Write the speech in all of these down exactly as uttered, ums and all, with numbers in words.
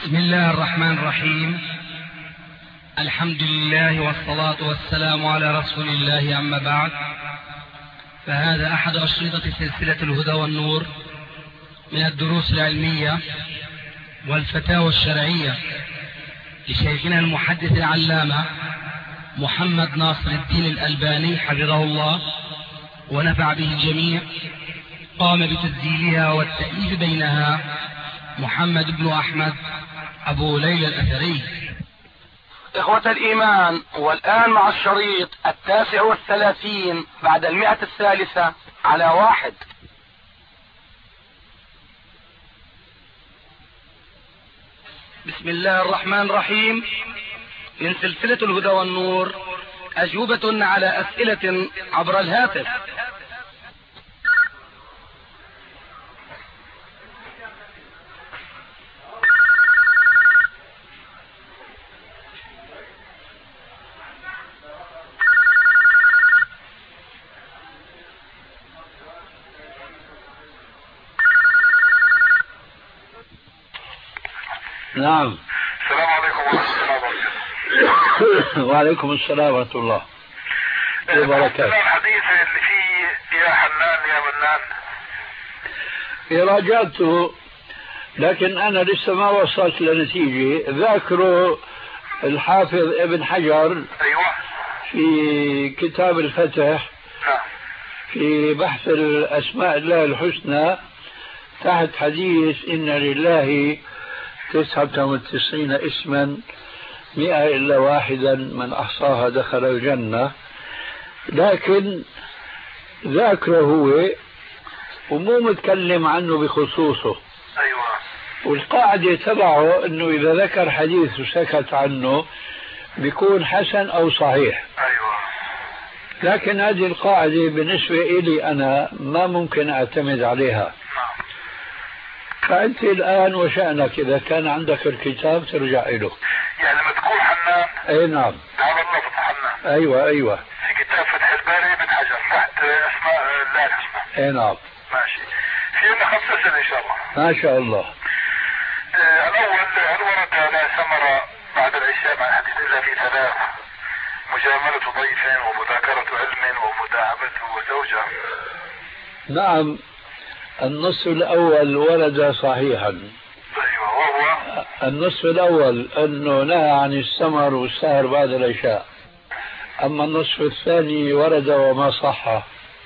بسم الله الرحمن الرحيم. الحمد لله والصلاة والسلام على رسول الله، أما بعد، فهذا أحد أشرطة سلسلة الهدى والنور من الدروس العلمية والفتاوى الشرعية لشيخنا المحدث العلامة محمد ناصر الدين الألباني حفظه الله ونفع به الجميع. قام بتسجيلها والتأليف بينها محمد بن أحمد أبو ليلى الأثري. إخوة الإيمان، والآن مع الشريط التاسع والثلاثين بعد المئة الثالثة على واحد. بسم الله الرحمن الرحيم. من سلسلة الهدى والنور، أجوبة على أسئلة عبر الهاتف. نعم. السلام عليكم ورحمة الله وبركاته. وعليكم السلام ورحمة الله وبركاته. الحديث اللي فيه يا حنان يا منان راجعته، لكن أنا لسه ما وصلت لنتيجة. ذاكره الحافظ ابن حجر أيوة في كتاب الفتح في بحث الأسماء الله الحسنى تحت حديث إن لله تسعة وتسعين اسما مئة إلا واحدا من أحصاها دخل الجنة. لكن ذاكره هو ومو متكلم عنه بخصوصه. أيوة. والقاعدة تبعه أنه إذا ذكر حديث وسكت عنه بيكون حسن أو صحيح. أيوة. لكن هذه القاعدة بالنسبة إلي أنا ما ممكن أعتمد عليها. فأنت الآن وشأنك إذا كان عندك الكتاب ترجع له. يعني لما تقول حنان. أي نعم. تعال اللفظ حنان. أيوة أيوة. في كتاب فتح الباري ابن حجر تحت أسماء الله الحسنى. أي نعم. ماشي. في عندنا خمس أسئلة إن شاء الله. ما شاء الله. آه الأول، هل ورد لا ثمر بعد العشاء مع الحديث إلا في ثلاث: مجاملة ضيف ومذاكرة علم ومداعبة وزوجة؟ نعم، النص الأول ورد صحيحا. أيوة. وهو النص الأول أنه نهى عن السمر والسهر بعد العشاء. أما النصف الثاني ورد وما صح. أيوة.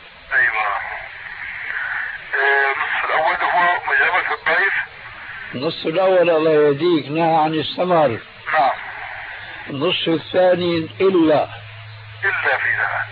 آه النصف الأول هو مجاملة الضيف. النص الأول الله يهديك نهى عن السمر. نعم. النص الثاني إلا إلا في ذلك.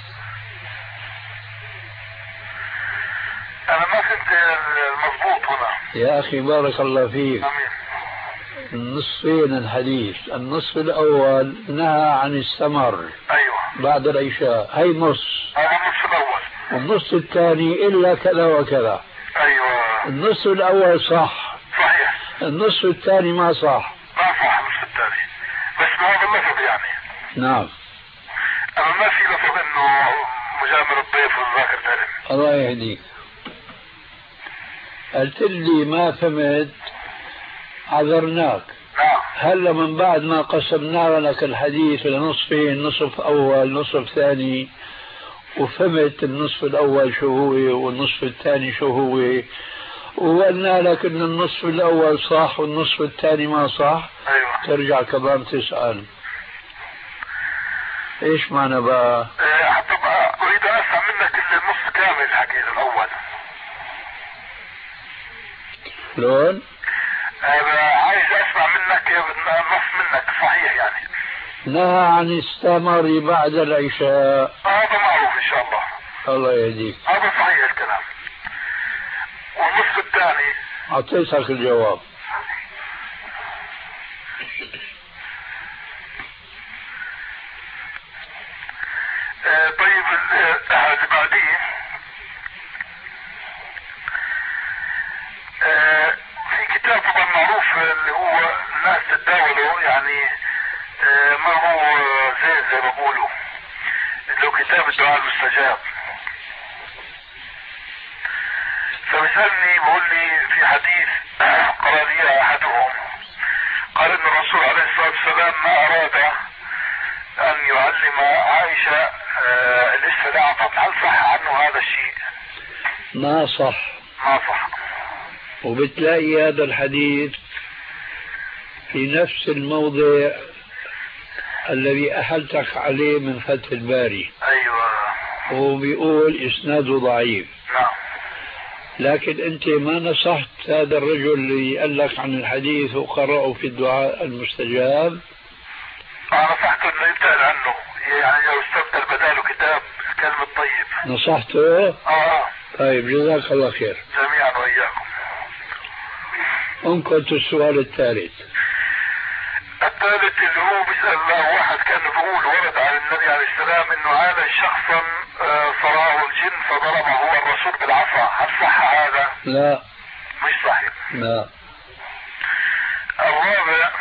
أنا ما فهمت المضبوط هنا. يا أخي بارك الله فيك. أمين. النصفين الحديث، النصف الأول نهى عن السمر. أيوة. بعد العشاء، هي نص. هذا النصف الأول. النص الثاني إلا كذا وكذا. أيوة. النص الأول صح. صحيح. النص الثاني ما صح. ما صح النصف الثاني، بس بهذا اللفظ يعني. نعم. أنا ما في لفظ إنه مجامل الضيف وذاكر علم. الله يهديك. قلت لي ما فهمت، عذرناك. نعم. هلا من بعد ما قسمنا لك الحديث لنصفين، نصف أول نصف ثاني، وفهمت النصف الأول شو هو والنصف الثاني شو هو، وقلنا لك إن النصف الأول صح والنصف الثاني ما صح. أيوة. ترجع كمان تسأل إيش معنى بقى؟ أه حتى بقى أريد أن أسمع منك النص كامل الحديث الأول. شلون؟ أه عايز أسمع منك النص منك صحيح يعني. نهى عن السمر بعد العشاء. هذا معروف إن شاء الله. الله يهديك. هذا صحيح الكلام. والنصف الثاني أعطيتك الجواب. آه طيب اللي بعديه آه في كتاب طبعا معروف اللي هو الناس تتداوله يعني آه ما هو زي زي ما بقولوا اللي هو كتاب الدعاء المستجاب. فبيسألني بقول لي في حديث قال لي احدهم فاطمة عائشة آه الاستدعاء، هل صح عنه هذا الشيء؟ ما صح. ما صح. وبتلاقي هذا الحديث في نفس الموضع الذي أحلتك عليه من فتح الباري. أيوة. وبيقول إسناده ضعيف. نعم. لكن أنت ما نصحت هذا الرجل اللي قال لك عن الحديث وقرأه في الدعاء المستجاب؟ أنا نصحته إنه يبتعد عنه، يعني لو استبدل بداله كتاب الكلم الطيب. نصحته؟ آه. طيب جزاك الله خير. جميعا وإياكم. انقذت السؤال الثالث. الثالث اللي هو بيسأل الله، واحد كان بيقول ورد على النبي عليه السلام انه عالج شخصا صراه الجن فضربه هو الرسول بالعصا، هل صح هذا؟ لا. مش صحيح. لا. الرابع،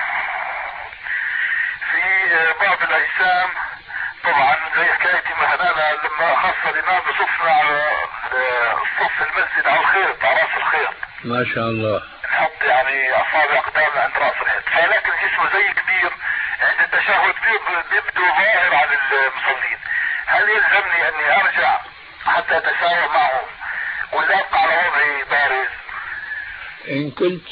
في بعض الاجسام طبعا زي حكاية مهنانا لما خص الامام بصفنا على صف المسجد على الخيط، على راس الخيط. ما شاء الله. نحط يعني اصابع قدامنا عند راس الخيط، فلكن جسمه زي كبير عند التشهد بيبدو ظاهر على المصلين، هل يلزمني اني ارجع حتى اتساوى معه ولا ابقى على وضعي بارز؟ ان كنت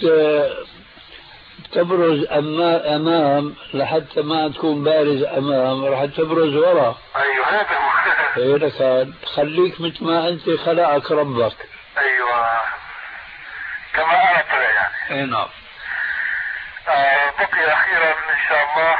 تبرز امام لحتى ما تكون بارز امام راح تبرز ورا. ايوه هذا هو. ايه خليك مثل ما انت خلقك ربك. ايوه كما اردت يعني. اي نعم. آه بقي اخيرا ان شاء الله،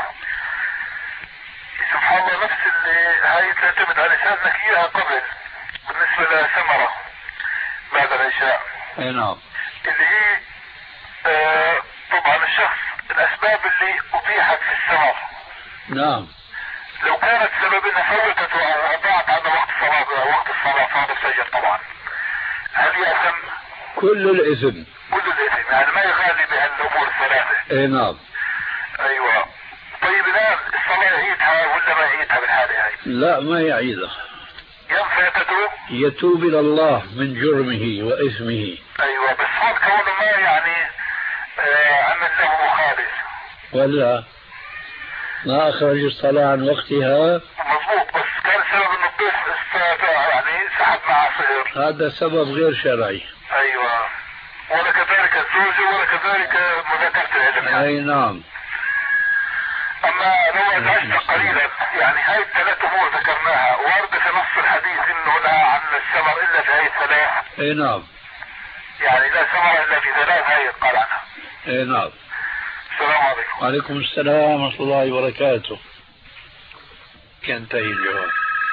سبحان الله، نفس اللي هاي تعتمد على لسانك اياها قبل بالنسبه لثمره بعد العشاء. اي نعم. اللي هي آه طبعا الشخص الاسباب اللي ابيحت في الثمر. نعم. لو كانت سبب انها فوتته او اضاعت عن وقت الصلاه وقت الصلاه فهذا الفجر طبعا، هل يأثم؟ كل الاثم. كل الاثم، يعني ما يغالي بهالامور الثلاثه. اي نعم. ايوه. طيب الان الصلاه يعيدها ولا ما يعيدها بالحاله هاي؟ لا ما يعيدها. ينفع تتوب؟ يتوب الى الله من جرمه واثمه. ايوه بس هون كونه ما يعني آه عمل له مخالف. ولا ما اخرج الصلاه عن وقتها. مضبوط، بس كان سبب انه الضيف يعني سحب معه صهر. هذا سبب غير شرعي. ايوه. ولا كذلك الزوجه ولا كذلك مذاكره العلم. اي نعم. اما لو ازعجت قليلا، يعني هاي الثلاث امور ذكرناها وارده في نص الحديث انه لا عن الثمر الا في هاي الثلاث. اي نعم. يعني لا ثمر الا في ثلاث، هاي قال عنها. اي نعم. السلام عليكم. وعليكم السلام ورحمه الله وبركاته. ينتهي الجواب.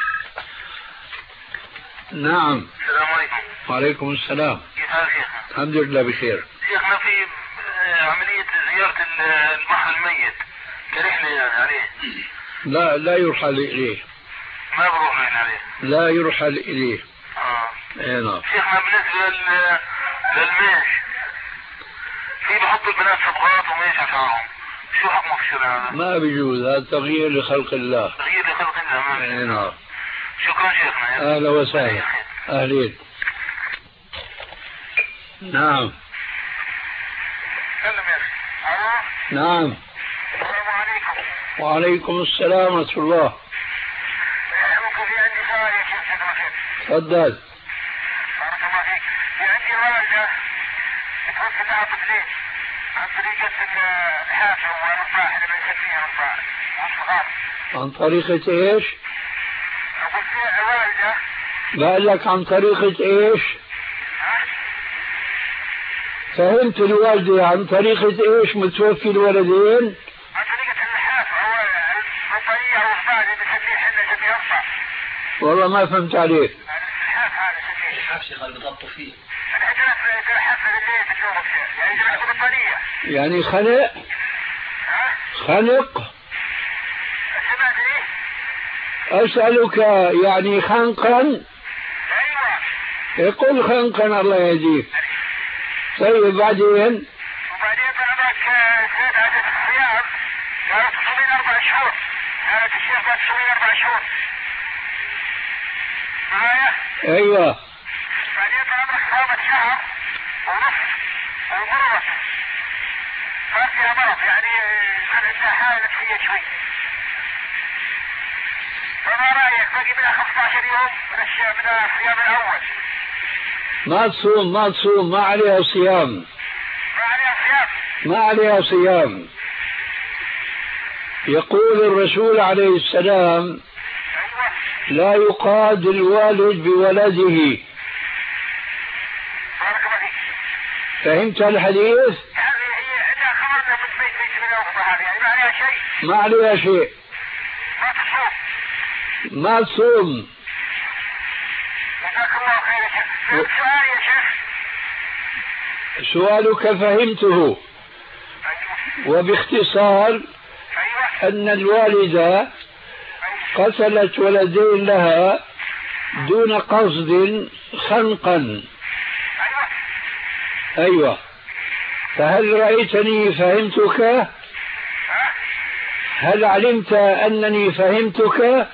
نعم. السلام عليكم. وعليكم السلام. كيف حالك شيخنا؟ الحمد لله بخير. شيخنا في عملية زيارة المحر الميت كرحلة يعني عليه. لا لا يرحل إليه. ما بروح يعني عليه. لا يرحل إليه. اه. اي نعم. شيخنا بالنسبة لل... للميش، في بحطوا البنات صبغات وميش على شعرهم، شو حكمه في الشرع هذا؟ ما بيجوز، هذا تغيير لخلق الله. تغيير لخلق الله. ما اي نعم. شكرا شيخنا. اهلا وسهلا. اهلين. نعم. سلم يا اخي. الو. نعم. السلام عليكم. وعليكم السلام ورحمة الله. ممكن في عندي سؤال يا شيخ سيدنا. تفضل. بارك الله فيك. في عندي والدة بتوفي لها طفلين عن طريقة الحافة والرفاع اللي بنسميها رفاع والصغار. عن طريقة ايش؟ أقول في والدة. بقول لك عن طريقة ايش؟ فهمت الوالدة عن طريقة ايش متوفي الولدين؟ عن طريقة اللحاف او الرفاعية او الرفاع اللي بنسميه احنا نسميه رفع. والله ما فهمت عليك. اللحاف هذا نسميه. اللحاف شيخ اللي بضبطوا فيه. الحجرات تلحف بالليل بتشوف يعني جماعة البطانية. يعني خنق؟ خنق؟ سمعت ايه؟ اسألك يعني خنقا؟ ايوه. يقول خنقا الله يهديك. طيب بعدين؟ وبعدين بعدك زيادة عدد الصيام كانت تصومين اربع شهور. كانت الشيخ ما تصومين اربع شهور. معايا؟ ايوه. بعدين بعمرك صامت شهر ونص ومرضت. صار فيها مرض يعني كان عندها حالة نفسية شوي. فما رايك باقي منها خمسة عشر يوم من الصيام الاول؟ ما تصوم ما تصوم ما عليها صيام. ما عليها صيام. ما عليها صيام. يقول الرسول عليه السلام: لا يقاد الوالد بولده. فهمت الحديث؟ ما عليها شيء. ما تصوم. جزاك الله خير يا شيخ. سؤال يا شيخ. سؤالك فهمته. وباختصار أن الوالدة قتلت ولدين لها دون قصد خنقا. أيوة. فهل رأيتني فهمتك؟ هل علمت أنني فهمتك؟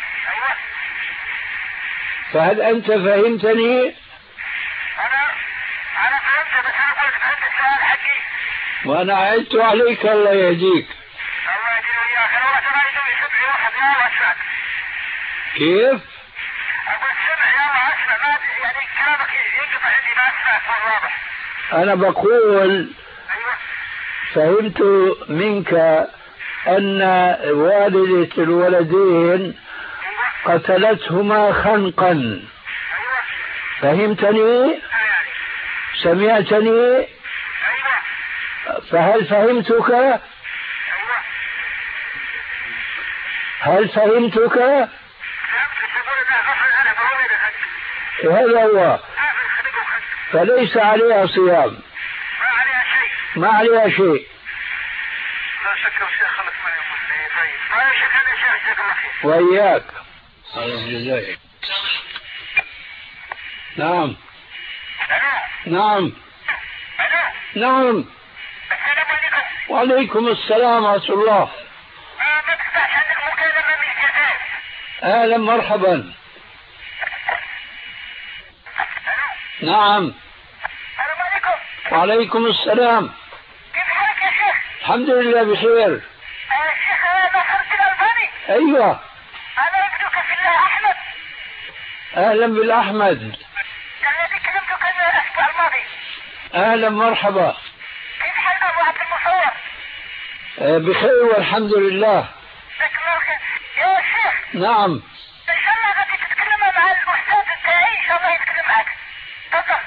فهل أنت فهمتني؟ أنا أنا فهمت، بس أنا قلت فهمت السؤال حقي. وأنا عدت عليك الله يهديك. الله يهديه وياك. أنا والله ترى يدوي سمعي واحد يلا أسمع. كيف؟ أقول سمع يلا أسمع، ما يعني كلامك ينقطع عندي ما أسمع صوت واضح. أنا بقول أيوة. فهمت منك أن والدة الولدين قتلتهما خنقا. فهمتني؟ سمعتني؟ فهل فهمتك؟ هل فهمتك؟ هذا هو. فليس عليها صيام. ما عليها شيء. لا شكر الشيخ خلص من المسلمين. طيب ما شكرا يا شيخ جزاك الله خير. وإياك. على الجزائر. نعم. نعم. نعم. السلام عليكم. وعليكم السلام ورحمة الله. ما تفتحش عندك مكالمة من الجزائر. أهلا مرحبا. نعم. السلام عليكم. وعليكم السلام. كيف حالك يا شيخ؟ الحمد لله بخير. يا شيخ أنا خرجت الألباني. أيوة. أنا ابنك في الله أحمد. أهلا بالأحمد. الذي كلمتك الأسبوع الماضي. أهلا مرحبا. كيف حال أبو عبد المصور؟ أه بخير والحمد لله. جزاك الله خير. يا شيخ. نعم. إن شاء الله غادي تتكلم مع الأستاذ الداعي إن شاء الله يتكلم معك. تفضل.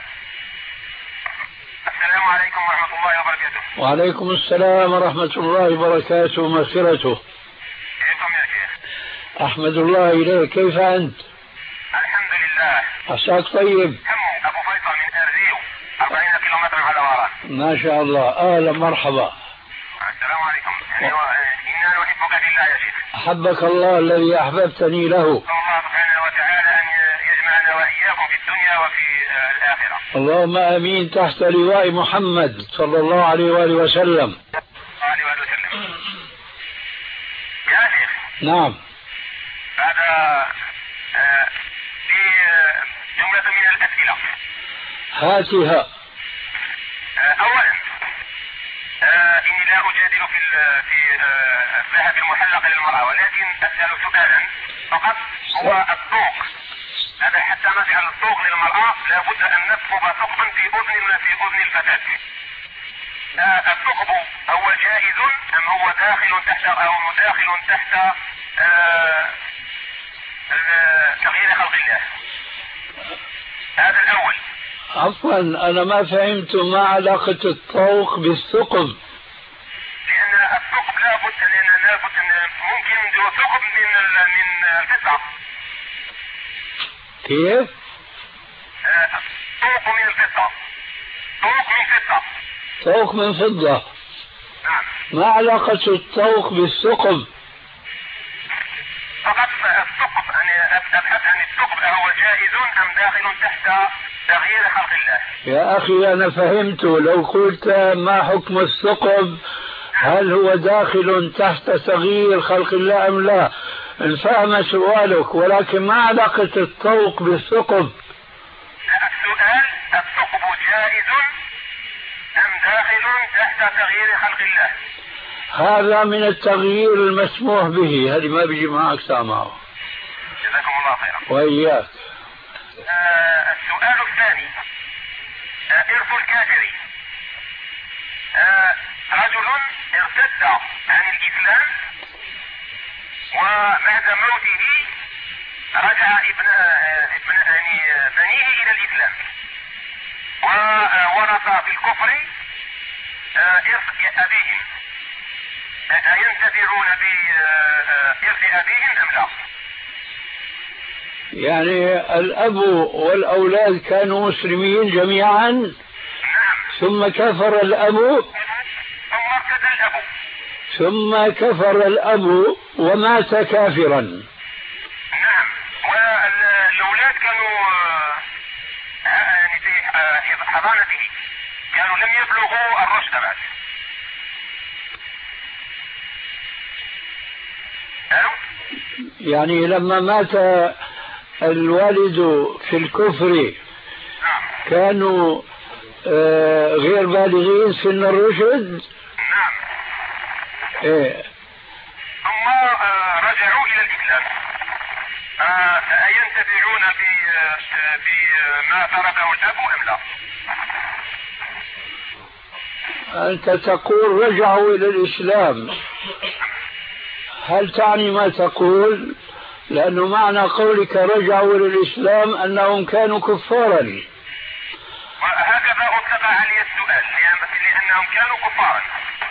السلام عليكم ورحمة الله وبركاته. وعليكم السلام ورحمة الله وبركاته ومغفرته. كيفكم يا شيخ؟ أحمد الله إليك. كيف أنت؟ الحمد لله. عساك طيب. همو أبو فيصل من أرزيو أربعين كيلومتر على ورا. ما شاء الله. أهلا مرحبا. السلام عليكم. أيوة إنا نحبك بالله يا شيخ. أحبك الله الذي أحببتني له. الله سبحانه وتعالى أن يجمعنا وإياكم في الدنيا وفي الآخرة. اللهم آمين. تحت لواء محمد صلى الله عليه وآله وسلم. عليه وآله وسلم. يا شيخ. نعم. هذا في جملة من الأسئلة. هاتها. أولا إني لا أجادل في في الذهب المحلق للمرأة، ولكن أسأل سؤالا فقط هو الطوق. هذا حتى نجعل الطوق للمرأة لابد أن نثقب ثقبا في أذن في أذن الفتاة. الثقب هو جائز أم هو داخل تحت أو مداخل تحت تغيير خلق الله؟ هذا الأول. عفوا أنا ما فهمت ما علاقة الطوق بالثقب. لأن الثقب لابد لأن لابد ممكن ثقب من من الفضة. كيف؟ طوق من الفضة. طوق من فضة. طوق من فضة. نعم. ما علاقة الطوق بالثقب؟ فقط الثقب يعني أبحث عن الثقب هو جائز أم داخل تحت تغيير خلق الله؟ يا أخي أنا فهمت. لو قلت ما حكم الثقب هل هو داخل تحت تغيير خلق الله أم لا، انفهم سؤالك، ولكن ما علاقة الطوق بالثقب؟ السؤال الثقب جائز أم داخل تحت تغيير خلق الله؟ هذا من التغيير المسموح به. هذه ما بيجي معك سامعه. جزاكم الله خيرا. وإياك. آه السؤال الثاني، آه إرث الكافر. آه رجل ارتد عن الإسلام وبعد موته رجع ابن ابن يعني بنيه إلى الإسلام وورث في الكفر إرث أبيهم، أينتفعون بإرث أبيهم أم لا؟ يعني الأب والأولاد كانوا مسلمين جميعا؟ نعم. ثم كفر الأب ثم ارتد الأب ثم كفر الأب ومات كافرا. نعم. والأولاد كانوا يعني في حضانته، كانوا لم يبلغوا الرشد بعد. يعني لما مات الوالد في الكفر كانوا آه غير بالغين سن الرشد. نعم. إيه. ثم آه رجعوا إلى الإسلام، آه أينتفعون بما تركه الأب أم لا؟ أنت تقول رجعوا إلى الإسلام، هل تعني ما تقول؟ لأنه معنى قولك رجعوا إلى الإسلام أنهم كانوا كفارا. هكذا أطلق علي السؤال، لأنهم كانوا كفارا.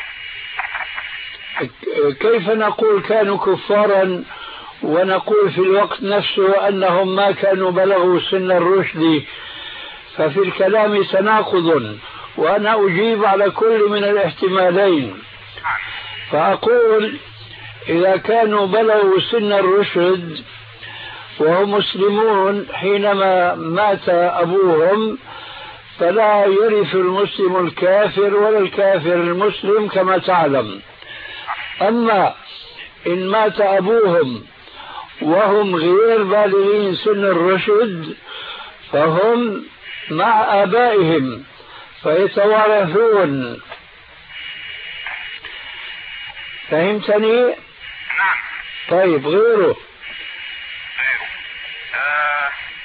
كيف نقول كانوا كفارا ونقول في الوقت نفسه أنهم ما كانوا بلغوا سن الرشد؟ ففي الكلام تناقض، وأنا أجيب على كل من الاحتمالين. فأقول إذا كانوا بلغوا سن الرشد وهم مسلمون حينما مات أبوهم فلا يرث المسلم الكافر ولا الكافر المسلم كما تعلم. أما إن مات أبوهم وهم غير بالغين سن الرشد فهم مع آبائهم فيتوارثون. فهمتني؟ نعم. طيب غيره؟ غيره. آه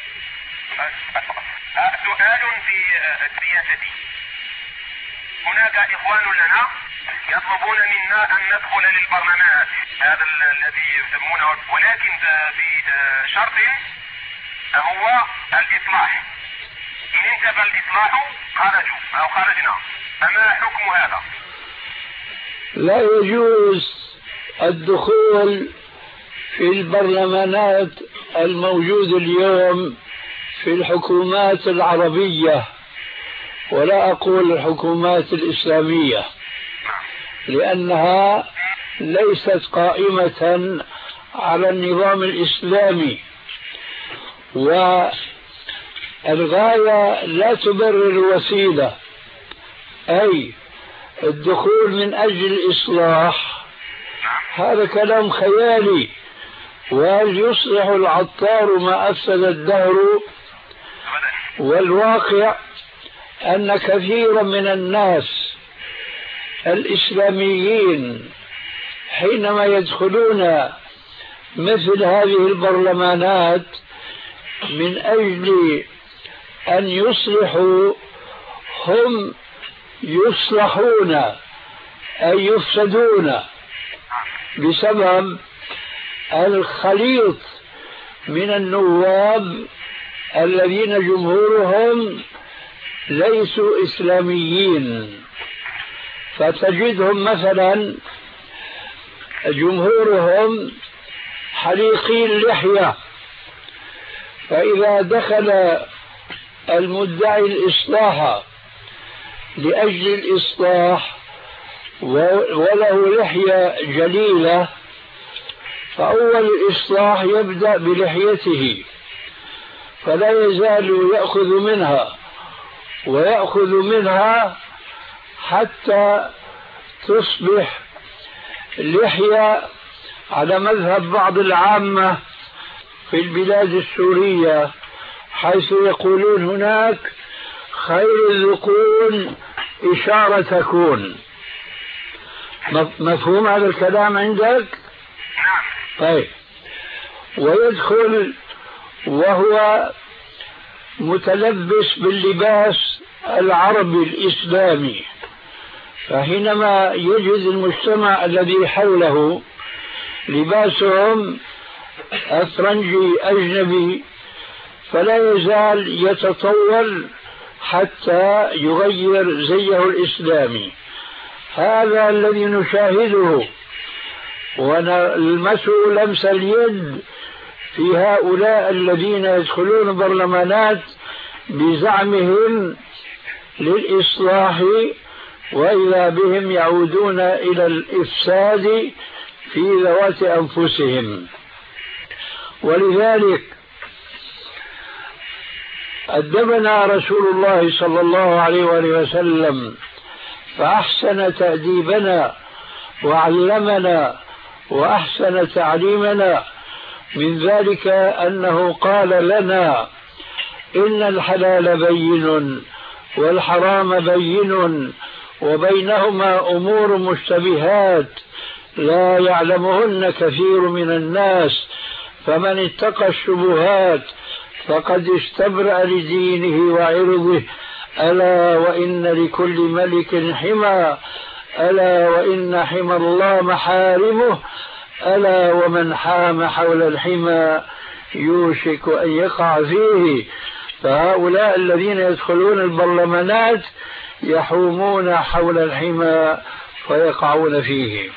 سؤال في السياسة. هناك إخوان لنا يطلبون منا أن ندخل للبرلمانات، هذا الذي يسمونه، ولكن بشرط هو الإصلاح. إن انتفى الإصلاح خرجوا أو خرجنا، فما حكم هذا؟ لا يجوز الدخول في البرلمانات الموجودة اليوم في الحكومات العربية، ولا أقول الحكومات الإسلامية، لأنها ليست قائمة على النظام الإسلامي، والغاية لا تبرر الوسيلة. أي الدخول من أجل الإصلاح هذا كلام خيالي، وهل يصلح العطار ما أفسد الدهر؟ والواقع أن كثيرا من الناس الإسلاميين حينما يدخلون مثل هذه البرلمانات من أجل أن يصلحوا هم يصلحون أي يفسدون بسبب الخليط من النواب الذين جمهورهم ليسوا إسلاميين. فتجدهم مثلا جمهورهم حليقي اللحية، فإذا دخل المدعي الإصلاح لأجل الإصلاح وله لحية جليلة فأول الإصلاح يبدأ بلحيته، فلا يزال يأخذ منها ويأخذ منها حتى تصبح اللحية على مذهب بعض العامة في البلاد السورية، حيث يقولون هناك خير الذقون إشارة تكون. مفهوم هذا الكلام عندك؟ طيب. ويدخل وهو متلبس باللباس العربي الإسلامي، فحينما يجد المجتمع الذي حوله لباسهم أفرنجي أجنبي فلا يزال يتطور حتى يغير زيه الإسلامي. هذا الذي نشاهده ونلمسه لمس اليد في هؤلاء الذين يدخلون برلمانات بزعمهم للإصلاح، وإذا بهم يعودون إلى الإفساد في ذوات أنفسهم. ولذلك أدبنا رسول الله صلى الله عليه وآله وسلم فأحسن تأديبنا وعلمنا وأحسن تعليمنا. من ذلك أنه قال لنا إن الحلال بين والحرام بين وبينهما أمور مشتبهات لا يعلمهن كثير من الناس، فمن اتقى الشبهات فقد استبرأ لدينه وعرضه. ألا وإن لكل ملك حمى، ألا وإن حمى الله محارمه، ألا ومن حام حول الحمى يوشك أن يقع فيه. فهؤلاء الذين يدخلون البرلمانات يحومون حول الحمى فيقعون فيه.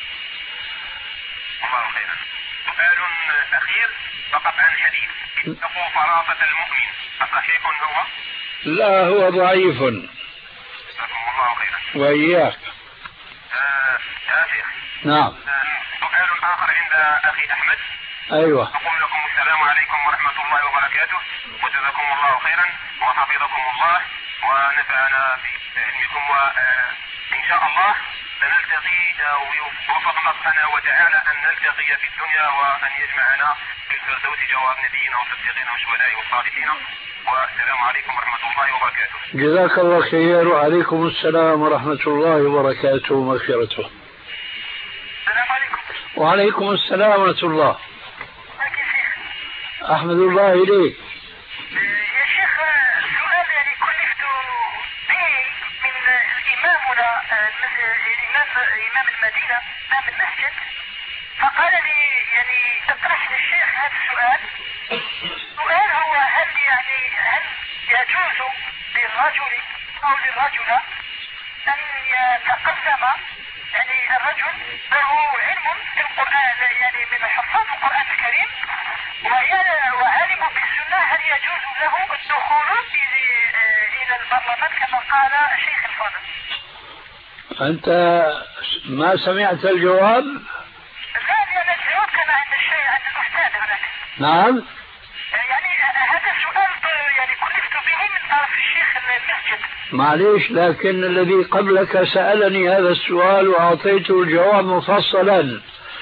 سؤال أخير فقط عن حديث اتقوا فراسة المؤمن، أصحيح هو؟ لا، هو ضعيف. جزاكم الله خيرا. وإياك. آه يا شيخ. نعم. سؤال آخر عند أخي أحمد. أيوة. أقول لكم السلام عليكم ورحمة الله وبركاته، وجزاكم الله خيرا وحفظكم الله ونفعنا بعلمكم، وإن شاء الله سنلتقي ووفقنا سبحانه وتعالى أن نلتقي في الدنيا وأن يجمعنا في الفردوس جواب نبينا وصديقنا وشهداء والصالحين. والسلام عليكم ورحمة الله وبركاته. جزاك الله خير، وعليكم السلام ورحمة الله وبركاته ومغفرته. السلام عليكم. وعليكم السلام ورحمة الله. أحمد الله إليك. يا شيخ، سؤال يعني كلفت به من إمامنا الإمام إمام المدينة إمام المسجد، فقال لي يعني تطرح للشيخ هذا السؤال. السؤال هو هل يعني هل يجوز للرجل أو للرجل أن يتقدم، يعني الرجل له علم في القرآن يعني من حفاظ القرآن الكريم وعالم بالسنة، هل يجوز له الدخول إلى البرلمان كما قال الشيخ الفاضل؟ أنت ما سمعت الجواب؟ لا، لأن الجواب كان عند الشيء عند الأستاذ هناك. نعم. يعني هذا السؤال يعني كلفت به من طرف الشيخ المسجد. معليش، لكن الذي قبلك سألني هذا السؤال وأعطيته الجواب مفصلا،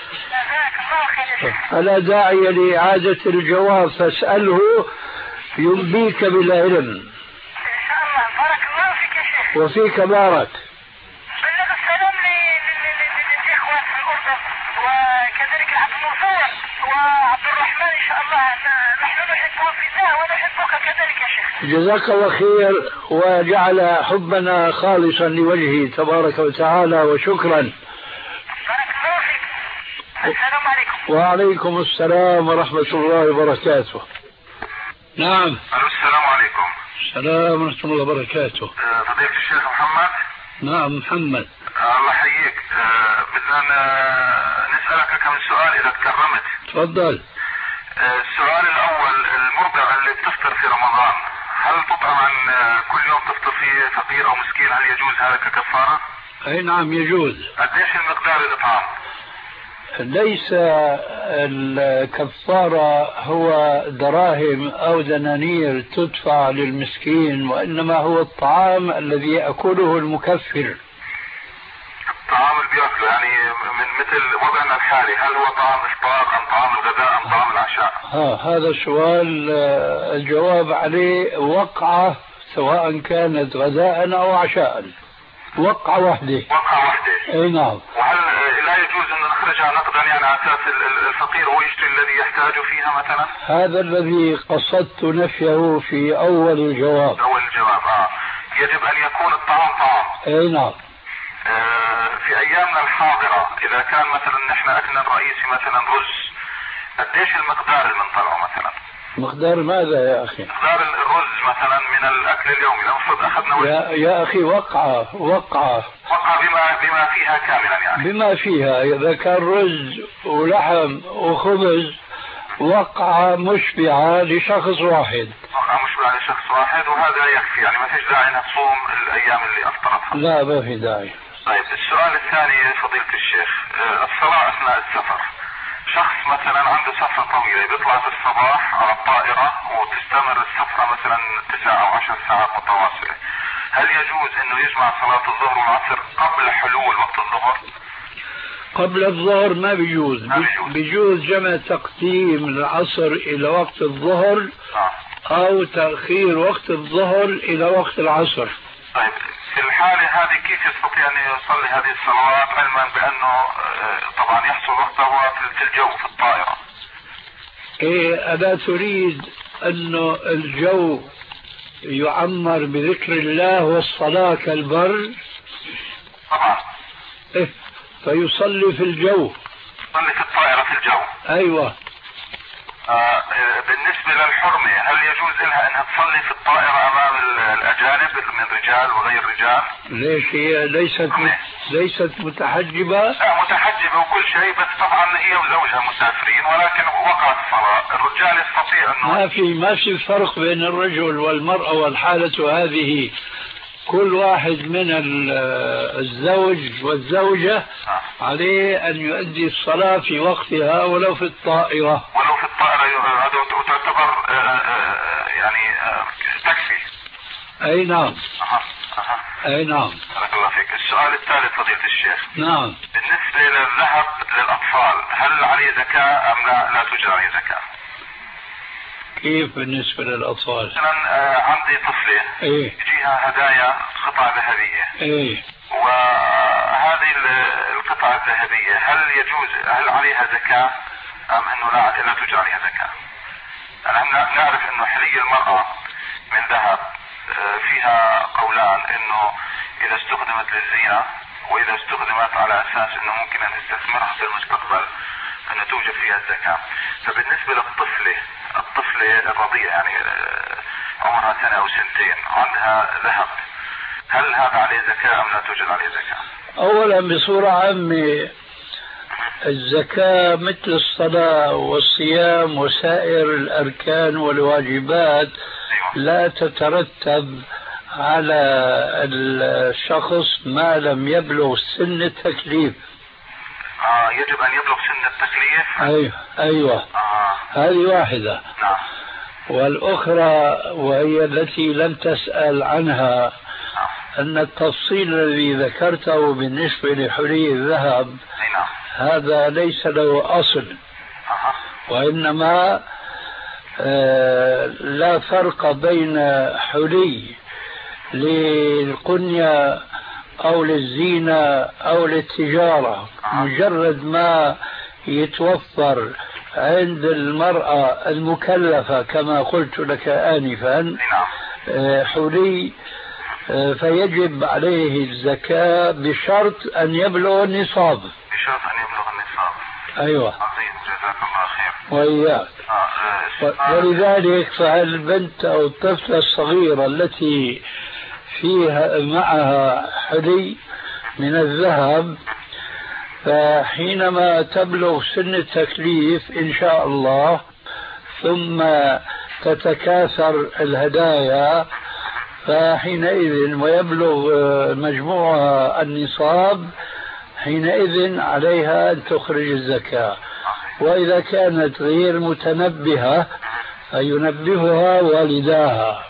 فلا داعي لإعادة الجواب، فاسأله ينبيك بالعلم. إن شاء الله. بارك الله فيك يا شيخ. وفيك بارك. بلغ السلام للإخوان في الأردن وكذلك عبد المنصور وعبد الرحمن إن شاء الله. نحن نحبه في الله ونحبك كذلك يا شيخ. جزاك الله خير، وجعل حبنا خالصا لوجهه تبارك وتعالى، وشكرا. بارك الله فيك. السلام عليكم. وعليكم السلام ورحمة الله وبركاته. نعم. السلام عليكم. السلام ورحمة الله وبركاته. فضيلة الشيخ محمد. نعم محمد. الله يحييك. بدنا نسألك كم سؤال إذا تكرمت. تفضل. السؤال الأول، المرضع اللي بتفطر في رمضان هل تطعم عن كل يوم تفطر فيه فقير أو مسكين؟ هل يجوز هذا ككفارة؟ أي نعم يجوز. قديش المقدار الإطعام؟ ليس الكفارة هو دراهم أو دنانير تدفع للمسكين، وإنما هو الطعام الذي يأكله المكفر. الطعام اللي بيأكله يعني من مثل وضعنا الحالي، هل هو طعام إفطار أم طعام الغداء أم طعام العشاء؟ ها هذا السؤال الجواب عليه وقعة، سواء كانت غداء أو عشاء، وقعة واحدة. وقعة واحدة. أي نعم. وهل لا يجوز أن يستخرجها نقدا يعني على اساس الفقير هو يشتري الذي يحتاج فيها مثلا؟ هذا الذي قصدت نفيه في اول الجواب. اول الجواب اه يجب ان يكون الطعام طعام. اي نعم. آه في ايامنا الحاضرة اذا كان مثلا نحن اكلنا الرئيسي مثلا رز، قديش المقدار اللي بنطلعه مثلا؟ مقدار ماذا يا اخي؟ مقدار الرز مثلا من الاكل اليومي، لو فرض اخذنا يا, يا اخي وقعة وقعة وقع بما بما فيها كاملا يعني. بما فيها اذا كان رز ولحم وخبز وقعة مشبعة لشخص واحد. وقعة مشبعة لشخص واحد وهذا يكفي يعني ما فيش داعي انها تصوم الايام اللي افطرتها. لا ما في داعي. طيب السؤال الثاني فضيلة الشيخ، الصلاة اثناء السفر. شخص مثلا عنده سفرة طويلة بيطلع في الصباح على الطائرة وتستمر السفرة مثلا تسع او عشر ساعات متواصلة، هل يجوز انه يجمع صلاة الظهر والعصر قبل حلول وقت الظهر؟ قبل الظهر ما بيجوز. ما بيجوز. بيجوز جمع تقديم العصر الى وقت الظهر آه. او تأخير وقت الظهر الى وقت العصر. طيب في الحالة هذه كيف يستطيع ان يصلي هذه الصلوات علما بانه طبعا يحصل وقتها في الجو في الطائرة؟ ايه الا تريد انه الجو يعمر بذكر الله والصلاة كالبر؟ طبعا. إيه فيصلي في الجو. يصلي في الطائرة في الجو. ايوه. آه بالنسبة للحرمة هل يجوز لها انها تصلي في الطائرة امام الاجانب من رجال وغير رجال؟ ليش هي ليست م... ليست متحجبة؟ لا متحجبة وكل شيء، بس طبعا هي وزوجها مسافرين ولكن وقعت الصلاة، الرجال يستطيع انه ما في ما في فرق بين الرجل والمرأة، والحالة هذه كل واحد من الزوج والزوجة عليه أن يؤدي الصلاة في وقتها ولو في الطائرة. ولو في الطائرة هذا تعتبر يعني تكفي. أي نعم. أها. أها. أي نعم. بارك الله فيك. السؤال الثالث فضيلة الشيخ. نعم. بالنسبة للذهب للأطفال هل عليه زكاة أم لا لا توجد عليه زكاة؟ كيف بالنسبة للأطفال؟ مثلا عندي طفلة ايه يجيها هدايا قطع ذهبية. ايه وهذه القطع الذهبية هل يجوز هل عليها زكاة أم أنه لا لا توجد عليها زكاة؟ أنا نعرف أنه حلي المرأة من ذهب فيها قولان، أنه إذا استخدمت للزينة وإذا استخدمت على أساس أنه ممكن أن تستثمرها في المستقبل أن توجد فيها الزكاة. فبالنسبة للطفلة الطفلة الرضيعة يعني عمرها سنة أو سنتين عندها ذهب، هل هذا عليه زكاة أم لا توجد عليه زكاة؟ أولا بصورة عامة الزكاة مثل الصلاة والصيام وسائر الأركان والواجبات لا تترتب على الشخص ما لم يبلغ سن التكليف. آه يجب أن يبلغ سن التكليف؟ أيوة أيوة. آه. هذه واحدة. نعم. والأخرى وهي التي لم تسأل عنها نعم. أن التفصيل الذي ذكرته بالنسبة لحلي الذهب نعم. هذا ليس له أصل. آه. وإنما آه لا فرق بين حلي للقنية أو للزينة أو للتجارة، مجرد ما يتوفر عند المرأة المكلفة كما قلت لك آنفا حلي فيجب عليه الزكاة بشرط أن يبلغ النصاب. بشرط أن يبلغ النصاب. أيوة. عظيم جزاك الله خير. وإياك. آه. ولذلك فالبنت أو الطفلة الصغيرة التي فيها معها حلي من الذهب فحينما تبلغ سن التكليف إن شاء الله ثم تتكاثر الهدايا فحينئذ ويبلغ مجموعها النصاب حينئذ عليها أن تخرج الزكاة. وإذا كانت غير متنبهة فينبهها والداها.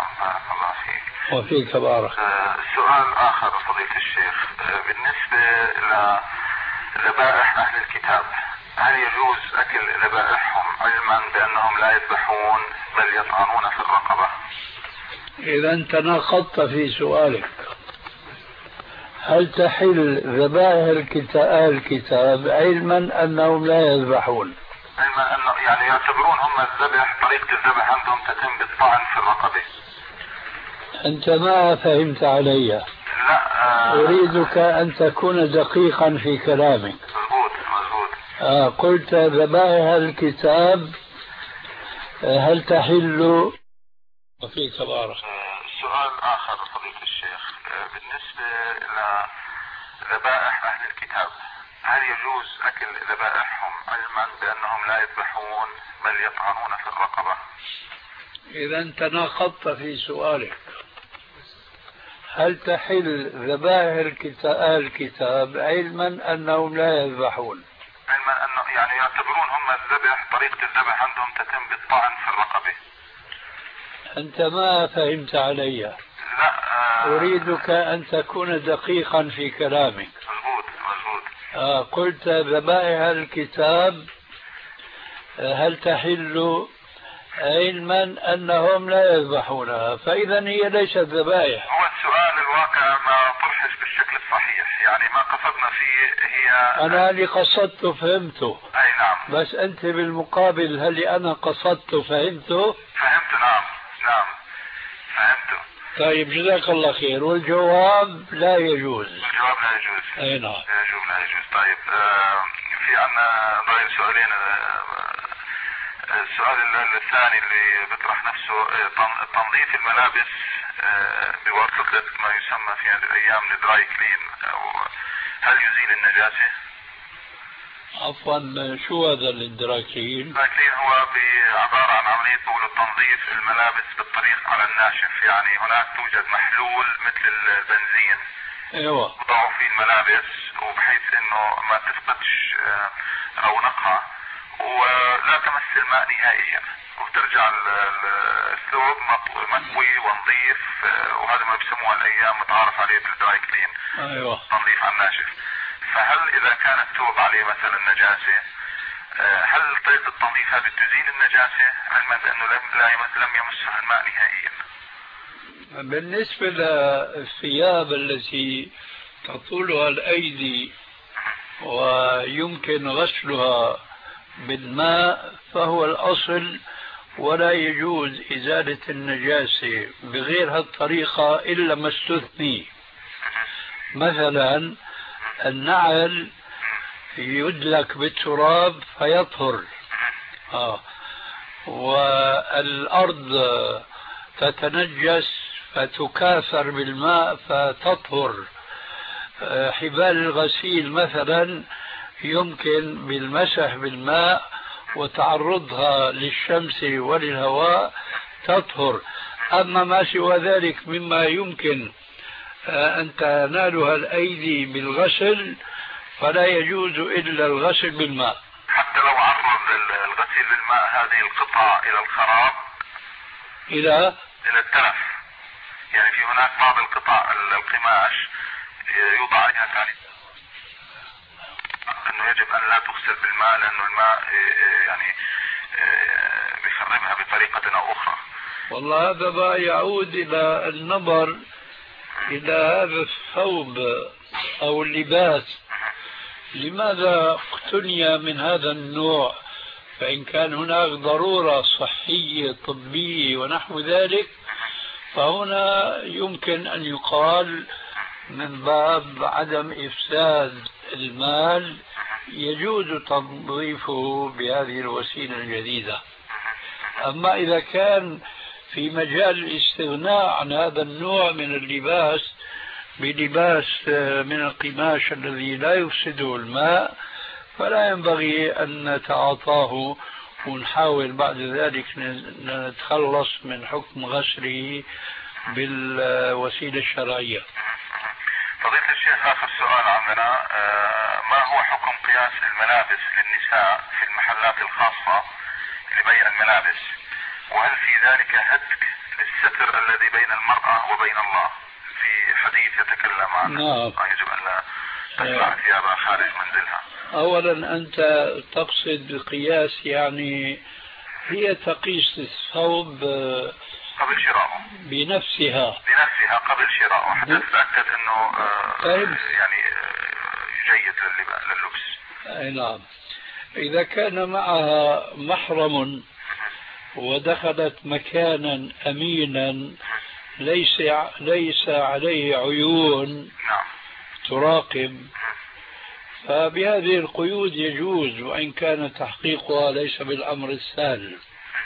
وفيك بارك. سؤال آخر فضيلة الشيخ، بالنسبة لذبائح أهل الكتاب هل يجوز أكل ذبائحهم علما بأنهم لا يذبحون بل يطعنون في الرقبة؟ إذا أنت ناقضت في سؤالك. هل تحل ذبائح الكتاب علما أنهم لا يذبحون؟ علما أنه يعني يعتبرون هم الذبح طريقة الذبح عندهم تتم بالطعن في الرقبة. أنت ما فهمت علي. لا آه أريدك أن تكون دقيقا في كلامك. مضبوط مضبوط. آه قلت ذبائح الكتاب هل تحل؟ وفيك بارك. سؤال آخر فضيلة الشيخ، بالنسبة لذبائح أهل الكتاب هل يجوز أكل ذبائحهم علما بأنهم لا يذبحون بل يطعنون في الرقبة؟ إذا أنت ناقضت في سؤالك. هل تحل ذبائح الكتاب علما أنهم لا يذبحون؟ علما أنه يعني يعتبرون هم الذبح طريقة الذبح عندهم تتم بالطعن في الرقبة. أنت ما فهمت علي. لا آه أريدك أن تكون دقيقا في كلامك. مضبوط مضبوط. آه قلت ذبائح الكتاب هل تحل علما أنهم لا يذبحونها، فإذا هي ليست ذبائح. هو السؤال الواقع ما طرحش بالشكل الصحيح، يعني ما قصدنا فيه هي أنا اللي قصدته فهمته. أي نعم. بس أنت بالمقابل هل أنا قصدته فهمته؟ فهمت نعم نعم فهمته. طيب جزاك الله خير. والجواب لا يجوز. الجواب لا يجوز. أي نعم. لا يجوز لا يجوز. طيب آه في عنا ضايل سؤالين. آه السؤال الثاني اللي بيطرح نفسه تنظيف الملابس بواسطة ما يسمى في هذه الأيام الدراي كلين، هل يزيل النجاسة؟ عفوا شو هذا الدراي كلين؟ الدراي كلين هو عبارة عن عملية تنظيف الملابس بالطريق على الناشف، يعني هناك توجد محلول مثل البنزين ايوه يضعوا فيه الملابس وبحيث انه ما تفقدش رونقها ولا تمس الماء نهائيا وترجع الثوب مكوي ونظيف، وهذا ما بسموها الايام متعارف عليه بالدراي كلين. ايوه تنظيف على الناشف. فهل اذا كان الثوب عليه مثلا نجاسه هل طريقه التنظيف هذه تزيل النجاسه علما بانه لم لم يمسها الماء نهائيا؟ بالنسبه للثياب التي تطولها الايدي ويمكن غسلها بالماء فهو الأصل، ولا يجوز إزالة النجاسة بغير هالطريقة إلا ما استثني. مثلا النعل يدلك بالتراب فيطهر، آه. والأرض تتنجس فتكاثر بالماء فتطهر. حبال الغسيل مثلا يمكن بالمسح بالماء وتعرضها للشمس وللهواء تطهر. أما ما سوى ذلك مما يمكن أن تنالها الأيدي بالغسل فلا يجوز إلا الغسل بالماء. حتى لو عرض الغسيل بالماء هذه القطع إلى الخراب إلى إلى التلف، يعني في هناك بعض القطع القماش يوضع عليها تعليق انه يجب ان لا تغسل بالماء لانه الماء يعني بيخربها بطريقة او اخرى. والله هذا بقى يعود الى النظر الى هذا الثوب او اللباس لماذا اقتني من هذا النوع، فان كان هناك ضرورة صحية طبية ونحو ذلك فهنا يمكن ان يقال من باب عدم إفساد المال يجوز تنظيفه بهذه الوسيلة الجديدة. أما إذا كان في مجال الاستغناء عن هذا النوع من اللباس بلباس من القماش الذي لا يفسده الماء فلا ينبغي أن نتعاطاه ونحاول بعد ذلك نتخلص من حكم غسله بالوسيلة الشرعية. فضيلة الشيخ آخر سؤال عندنا، آه ما هو حكم قياس الملابس للنساء في المحلات الخاصة لبيع الملابس، وهل في ذلك هتك للستر الذي بين المرأة وبين الله في حديث يتكلم عن نعم. يجب أن لا تجمع ثيابها خارج منزلها؟ أولا أنت تقصد بقياس يعني هي تقيس الثوب قبل شرائه بنفسها بنفسها قبل شرائه حتى نتأكد انه طيب. يعني جيد لللبس. اي نعم. اذا كان معها محرم ودخلت مكانا امينا ليس ليس عليه عيون تراقب فبهذه القيود يجوز، وإن كان تحقيقها ليس بالأمر السهل.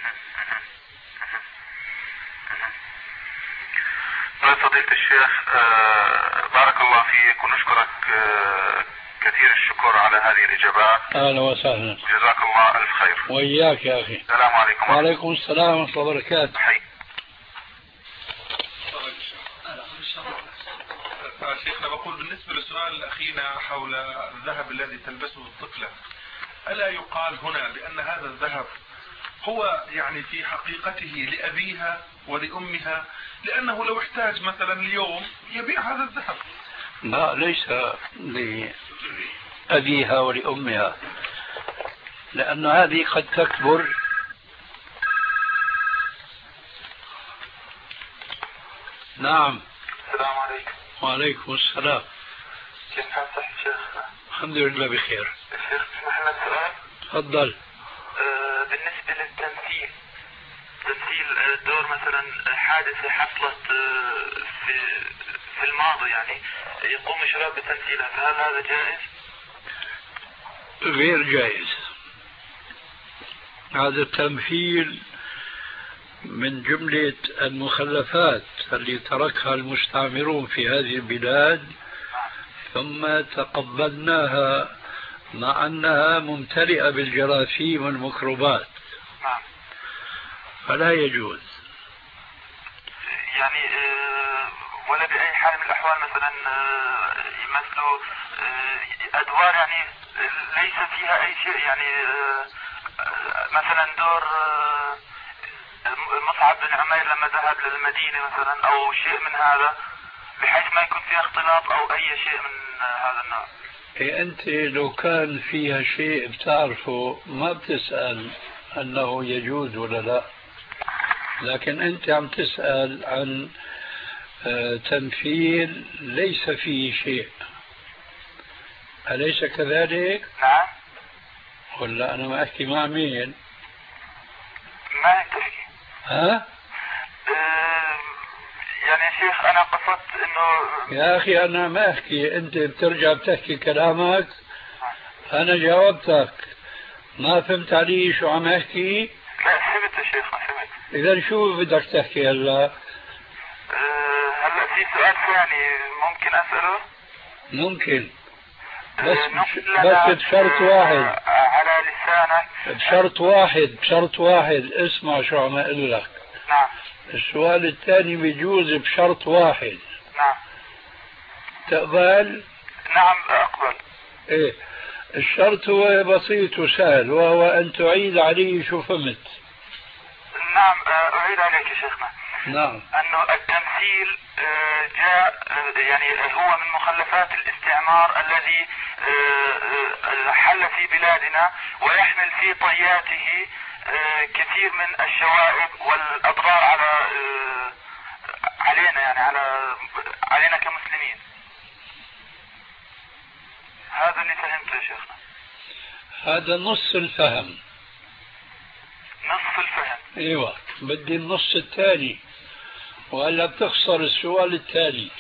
فضيلة الشيخ بارك الله فيك ونشكرك كثير الشكر على هذه الإجابات. أهلا وسهلا. جزاك الله ألف خير. وإياك يا أخي. السلام عليكم. وعليكم السلام ورحمة الله وبركاته. حي. شيخنا بقول بالنسبة لسؤال أخينا حول الذهب الذي تلبسه الطفلة، ألا يقال هنا بأن هذا الذهب هو يعني في حقيقته لأبيها ولأمها، لأنه لو احتاج مثلا اليوم يبيع هذا الذهب؟ لا، ليس لأبيها ولأمها، لأن هذه قد تكبر. نعم. السلام عليكم. وعليكم السلام. كيف حال صحة شيخنا؟ الحمد لله بخير. شيخ اسمح لنا سؤال؟ تفضل. آه بالنسبة للتمثيل، تمثيل دور مثلا حادثة حصلت آه في في الماضي، يعني يقوم الشباب بتمثيلها، فهل هذا جائز؟ غير جائز. هذا التمثيل من جملة المخلفات اللي تركها المستعمرون في هذه البلاد، ثم تقبلناها مع أنها ممتلئة بالجراثيم والميكروبات، فلا يجوز. يعني ولا بأي حال من الأحوال مثلا يمثلوا أدوار يعني ليس فيها أي شيء، يعني مثلا دور مصعب بن عمير لما ذهب للمدينة مثلا، أو شيء من هذا، بحيث ما يكون فيها اختلاط أو أي شيء من هذا النوع. إيه، أنت لو كان فيها شيء بتعرفه ما بتسأل أنه يجوز ولا لا، لكن أنت عم تسأل عن تمثيل ليس فيه شيء، أليس كذلك؟ نعم. ولا أنا ما أحكي مع مين؟ ما هيك تحكي. ها؟ أه يعني يا شيخ أنا قصدت إنه يا أخي أنا ما أحكي، أنت بترجع بتحكي كلامك، أنا جاوبتك، ما فهمت علي شو عم أحكي؟ لا فهمت يا شيخ، فهمت. إذا شو بدك تحكي هلا؟ أه هلا في سؤال ثاني ممكن أسأله؟ ممكن، بس أه بس بشرط واحد. على لسانك. بشرط واحد، بشرط واحد، اسمع شو عم أقول لك. نعم. السؤال الثاني بيجوز بشرط واحد. نعم. تقبل؟ نعم أقبل. إيه، الشرط هو بسيط وسهل، وهو أن تعيد علي شو فهمت. نعم أعيد عليك يا شيخنا. نعم. أنه التمثيل جاء يعني هو من مخلفات الاستعمار الذي حل في بلادنا، ويحمل في طياته كثير من الشوائب والأضرار على علينا، يعني على علينا كمسلمين. هذا اللي فهمته يا شيخنا. هذا نص الفهم. نص الفهم. ايوه، بدي النص الثاني، وهلا بتخسر السؤال الثاني.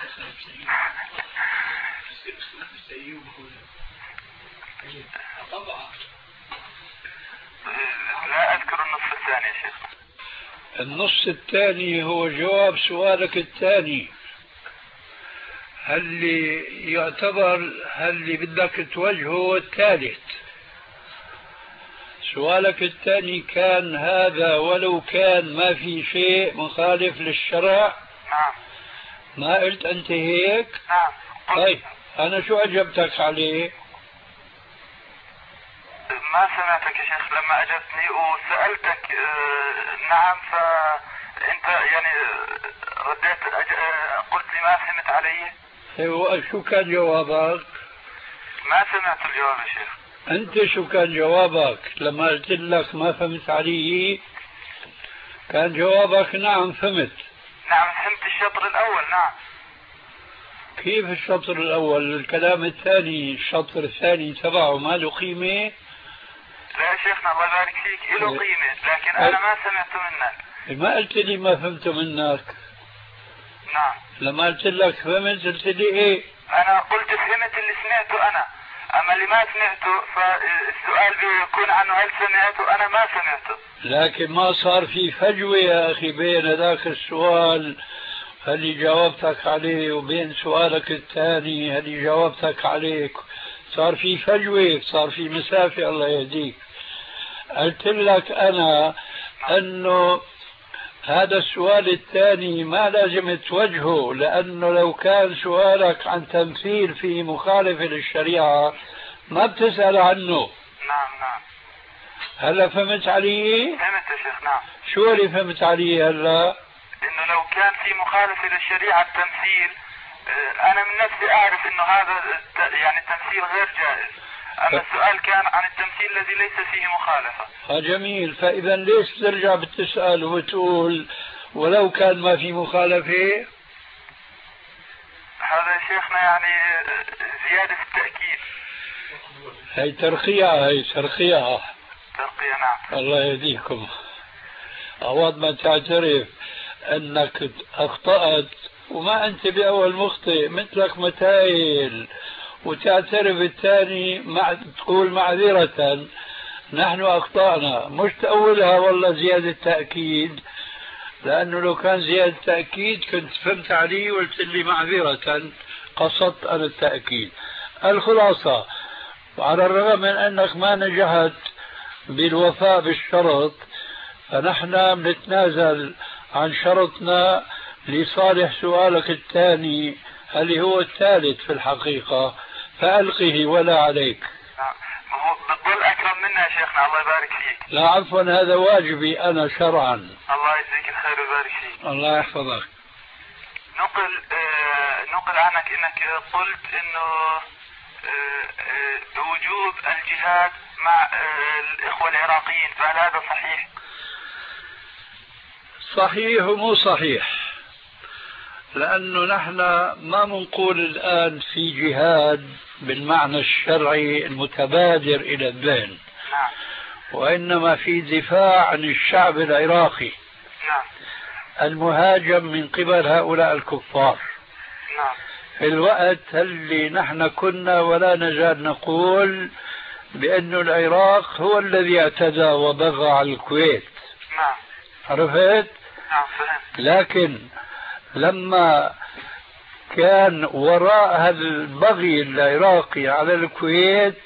لا أذكر النص الثاني يا شيخ. النص الثاني هو جواب سؤالك الثاني، هل اللي يعتبر هل اللي بدك توجهه هو الثالث. سؤالك الثاني كان هذا ولو كان ما في شيء مخالف للشرع. نعم. ما قلت أنت هيك؟ نعم. طيب أنا شو أجبتك عليه؟ ما سمعتك يا شيخ لما أجبتني وسألتك آه نعم، فأنت يعني رديت قلت لي ما فهمت علي. ايوه، شو كان جوابك؟ ما سمعت الجواب يا شيخ. أنت شو كان جوابك لما قلت لك ما فهمت علي؟ كان جوابك نعم فهمت. نعم فهمت الشطر الأول. نعم. كيف الشطر الأول؟ الكلام الثاني الشطر الثاني تبعه ما له قيمة؟ لا يا شيخنا الله يبارك فيك له قيمة، لكن أنا ما سمعت منك. ما قلت لي ما فهمت منك. نعم. لما قلت لك فهمت قلت لي ايه؟ أنا قلت فهمت اللي سمعته أنا، أما اللي ما سمعته فالسؤال بيكون عنه هل سمعته؟ أنا ما سمعته. لكن ما صار في فجوة يا أخي بين هذاك السؤال اللي جاوبتك عليه وبين سؤالك الثاني اللي جاوبتك عليه، صار في فجوة، صار في مسافة. الله يهديك. قلت لك أنا أنه هذا السؤال الثاني ما لازم توجهه، لأنه لو كان سؤالك عن تمثيل في مخالفة للشريعة ما بتسأل عنه. نعم نعم. هلا فهمت علي؟ فهمت يا شيخ. نعم. شو اللي فهمت علي هلا؟ انه لو كان في مخالفة للشريعة التمثيل، انا من نفسي اعرف انه هذا يعني التمثيل غير جائز، اما السؤال كان عن التمثيل الذي ليس فيه مخالفة. اه جميل. فاذا ليش ترجع بتسأل وتقول ولو كان ما في مخالفة؟ هذا يا شيخنا يعني زيادة في التأكيد. هي ترقية، هي ترقية. ترقية. نعم. الله يهديكم. أود ما تعترف أنك أخطأت وما أنت بأول مخطئ، مثلك متايل، وتعترف الثاني مع تقول معذرة نحن أخطأنا، مش تأولها والله زيادة تأكيد، لأنه لو كان زيادة تأكيد كنت فهمت علي وقلت لي معذرة قصدت أنا التأكيد. الخلاصة على الرغم من أنك ما نجحت بالوفاء بالشرط فنحن بنتنازل عن شرطنا لصالح سؤالك الثاني اللي هو الثالث في الحقيقة، فألقه ولا عليك. هو بتضل أكرم منا يا شيخنا الله يبارك فيك. لا عفوا، هذا واجبي أنا شرعا. الله يجزيك الخير ويبارك فيك. الله يحفظك. نقل آه نقل عنك انك قلت انه آه آه وجوب الجهاد مع آه الإخوة العراقيين، فهل هذا صحيح؟ صحيح ومو صحيح، لأنه نحن ما منقول الآن في جهاد بالمعنى الشرعي المتبادر إلى الذهن، نعم. وإنما في دفاع عن الشعب العراقي، نعم. المهاجم من قبل هؤلاء الكفار. نعم. في الوقت اللي نحن كنا ولا نزال نقول بأن العراق هو الذي اعتدى وبغى على الكويت. نعم. عرفت؟ نعم فهمت. لكن لما كان وراء هذا البغي العراقي على الكويت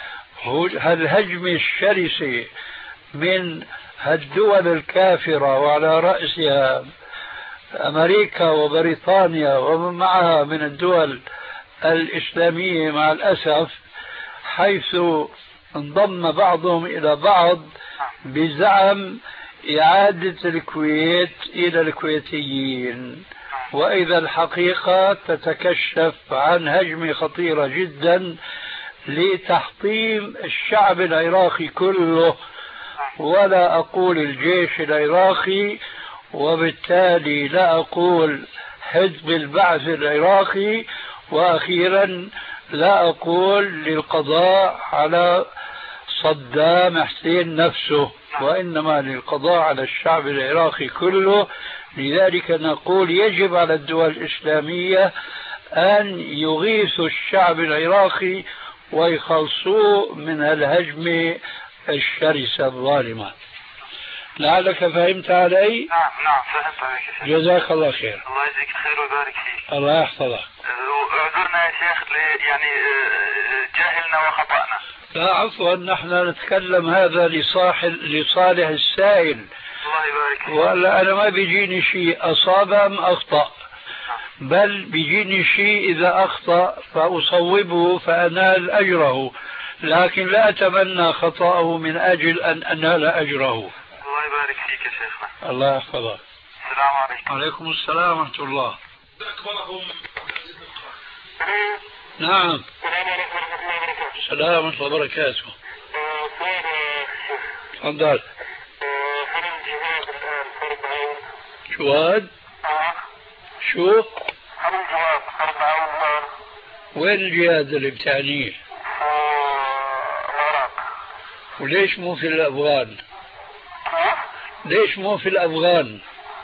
هالهجمة الشرسة من هالدول الكافرة وعلى رأسها أمريكا وبريطانيا ومن معها من الدول الإسلامية مع الأسف، حيث انضم بعضهم إلى بعض بزعم إعادة الكويت إلى الكويتيين، وإذا الحقيقة تتكشف عن هجمة خطيرة جدا لتحطيم الشعب العراقي كله، ولا أقول الجيش العراقي، وبالتالي لا أقول حزب البعث العراقي، وأخيرا لا أقول للقضاء على صدام حسين نفسه، وإنما للقضاء على الشعب العراقي كله. لذلك نقول يجب على الدول الإسلامية أن يغيثوا الشعب العراقي ويخلصوه من الهجمة الشرسة الظالمة. لعلك فهمت علي؟ نعم نعم فهمت عليك. جزاك الله خير. الله يجزيك الخير ويبارك فيك. الله يحفظك. اعذرنا يا شيخ يعني جاهلنا وخطأنا. لا عفوا، نحن نتكلم هذا لصالح لصالح السائل. الله يبارك فيك. ولا أنا ما بيجيني شيء أصاب أم أخطأ، بل بيجيني شيء إذا أخطأ فأصوبه فأنال أجره، لكن لا أتمنى خطأه من أجل أن أنال أجره. الله يبارك فيك يا شيخنا. الله يحفظك. السلام عليكم. وعليكم السلام ورحمة الله. أكبرهم. نعم. السلام عليكم ورحمة الله وبركاته. السلام ورحمة الله وبركاته. سؤال يا شيخ. تفضل. هل الجهاد الآن فرض جواد؟ شو؟ الجهاد أربعين يوم. وين الجهاد اللي بتعنيه؟ في العراق. وليش مو في الأفغان؟ كيف؟ ليش مو في الأفغان؟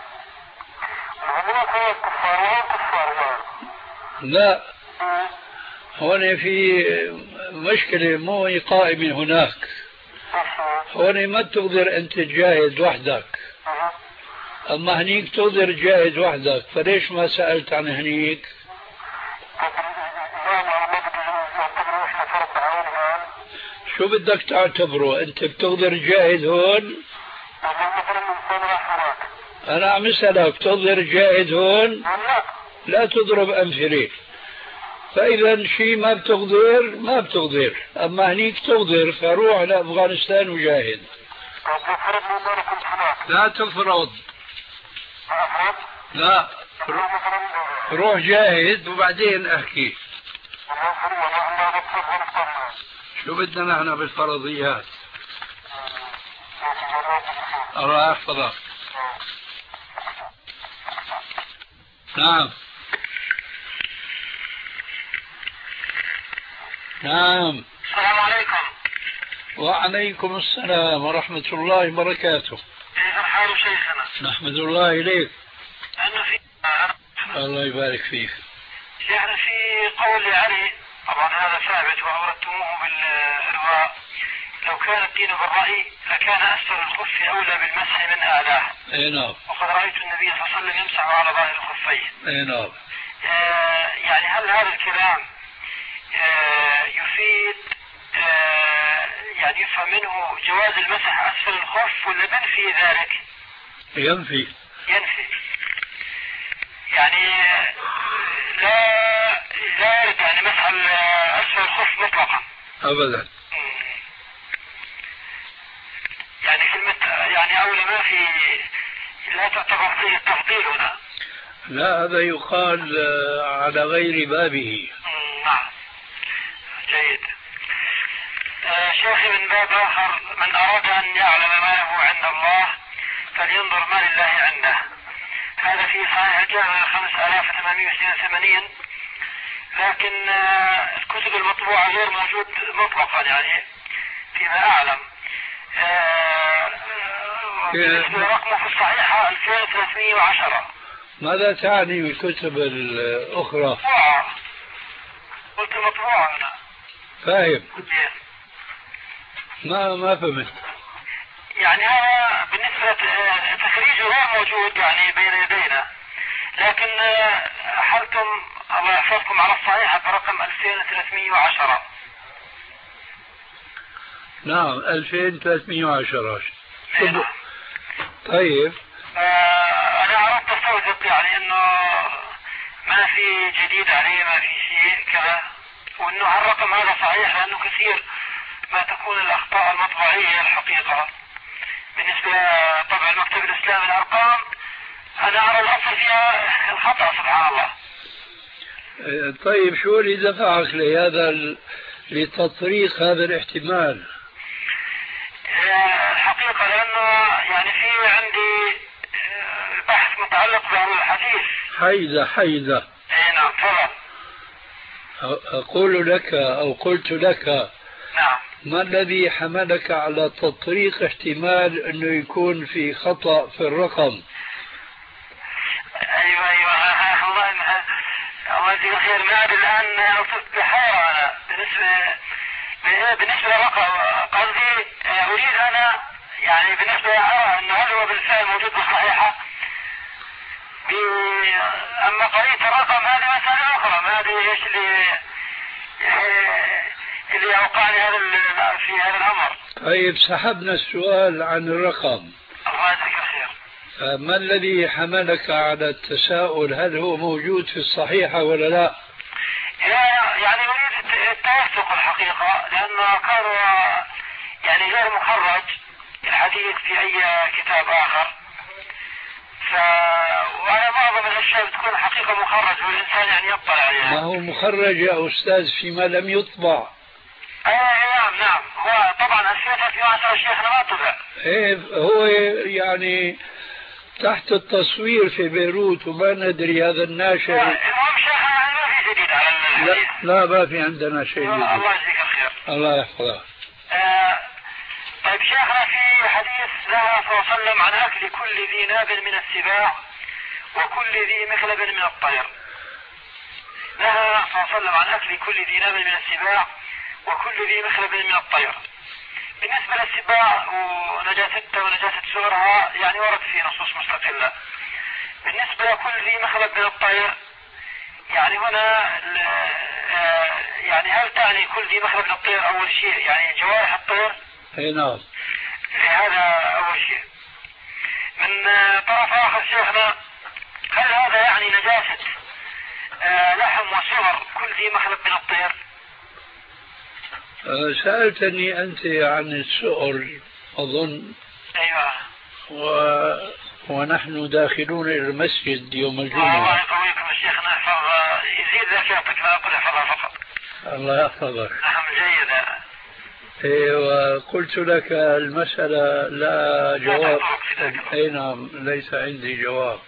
هناك هي كفار وين كفار وين؟ لا، هون في مشكلة مو قائمة هناك. هون ما تقدر أنت تجاهد وحدك، أما هنيك تقدر تجاهد وحدك، فليش ما سألت عن هنيك؟ شو بدك تعتبره؟ أنت بتقدر تجاهد هون؟ أنا عم أسألك بتقدر تجاهد هون؟ لا تضرب أمثلة. فإذا شيء ما بتقدر ما بتقدر، أما هنيك تقدر، فروح لأفغانستان وجاهد. لا تفرض، لا روح جاهد وبعدين احكي. شو بدنا نحن بالفرضيات؟ الله يحفظك. نعم نعم. السلام عليكم. وعليكم السلام ورحمة الله وبركاته. كيف الحال شيخنا؟ نحمد الله إليك. أنا في الله يبارك فيك. شيخنا في قول علي، طبعا هذا ثابت وأوردتموه بالإرواء، لو كان الدين بالرأي لكان أسفل الخف أولى بالمسح من أعلاه. أي نعم. وقد رأيت النبي صلى الله عليه وسلم يمسح على ظاهر الخفين. أي نعم. آه يعني هل هذا الكلام آه يفيد آه يعني يفهم منه جواز المسح أسفل الخف ولا بنفي ذلك؟ ينفي. ينفي. يعني لا لا يرد يعني مسح أسفل الخف مطلقا. أبدا. يعني كلمة يعني أولى ما في، لا تعتبر فيه التفضيل هنا. لا، هذا يقال على غير بابه. نعم جيد. آه شيخي من باب آخر، من أراد أن يعلم ما له عند الله فلينظر ما لله عنده. هذا في صحيح الجامع خمسة آلاف وثمانمائة واثنين وثمانين، لكن آه الكتب المطبوعة غير موجود مطلقا يعني فيما أعلم. آه بالنسبة رقمه في الصحيحة ألفين وثلاثمائة وعشرة. ماذا تعني بالكتب الأخرى؟ مطبوعة. قلت مطبوعة أنا. فاهم. ما ما فهمت. يعني هذا بالنسبة تخريجه غير موجود يعني بين يدينا، لكن حلتم الله يحفظكم على الصحيحة برقم ألفين وثلاثمائة وعشرة. نعم ألفين وثلاثمائة وعشرة. طيب. آه أنا عرفت أستوثق يعني إنه ما في جديد عليه، ما في شيء كذا، وإنه هالرقم هذا صحيح، لأنه كثير ما تكون الأخطاء المطبوعية الحقيقة بالنسبة طبع المكتب الإسلامي. الأرقام أنا أرى الأصل فيها الخطأ سبحان الله. طيب شو اللي دفعك لهذا لتطريق هذا الاحتمال؟ الحقيقة لأنه يعني في عندي بحث متعلق بالحديث. حيدة حيدة. اي نعم تفضل. أقول لك أو قلت لك نعم ما الذي حملك على تطريق احتمال أنه يكون في خطأ في الرقم؟ أيوة أيوة الله الله يجزيك خير. ما أدري الآن أصبت بحيرة أنا بالنسبة بالنسبة للرقم. قصدي أريد أنا يعني بالنسبة أرى أنه هل هو بالفعل موجود بالصحيحة، أما قضية الرقم هذه مسألة أخرى، ما أدري إيش اللي اللي أوقعني هذا في هذا الأمر. طيب سحبنا السؤال عن الرقم. الله يجزيك خير. ما الذي حملك على التساؤل هل هو موجود في الصحيحة ولا لا؟ يعني أريد التوثق الحقيقة، لأنه كان يعني غير مخرج الحديث في أي كتاب آخر، ف وأنا معظم الأشياء بتكون حقيقة مخرج والإنسان يعني يطلع عليها. ما هو مخرج يا أستاذ فيما لم يطبع. أي نعم نعم. هو طبعا ألفين وثلاثمائة وعشرة شيخنا ما طبع. إيه هو يعني تحت التصوير في بيروت وما ندري هذا الناشر. المهم شيخنا ما في جديد على الحديث. لا, لا ما في عندنا شيء جديد. الله يجزيك الخير. الله يحفظك. آه طيب شيخنا في حديث نهى صلى الله عليه وسلم عن أكل كل ذي ناب من السباع وكل ذي مخلب من الطير. نهى صلى الله عليه وسلم عن أكل كل ذي ناب من السباع وكل ذي مخلب من الطير. بالنسبة للسباع ونجاستها ونجاسة سورها يعني ورد في نصوص مستقلة. بالنسبة لكل ذي مخلب من الطير يعني هنا يعني هل تعني كل ذي مخلب من الطير أول شيء يعني جوارح الطير؟ اي نعم. هذا أول شيء. من طرف آخر شيخنا هل هذا يعني نجاسة لحم وسور كل ذي مخلب من الطير؟ سألتني أنت عن السؤر أظن. أيوة. و... ونحن داخلون إلى المسجد يوم الجمعة. الله يقويكم شيخنا يحفظ يزيد ذاكرتك لا أقول احفظها فقط. الله يحفظك. نعم جيدة. إيه وقلت لك المسألة لا جواب. أي نعم ليس عندي جواب.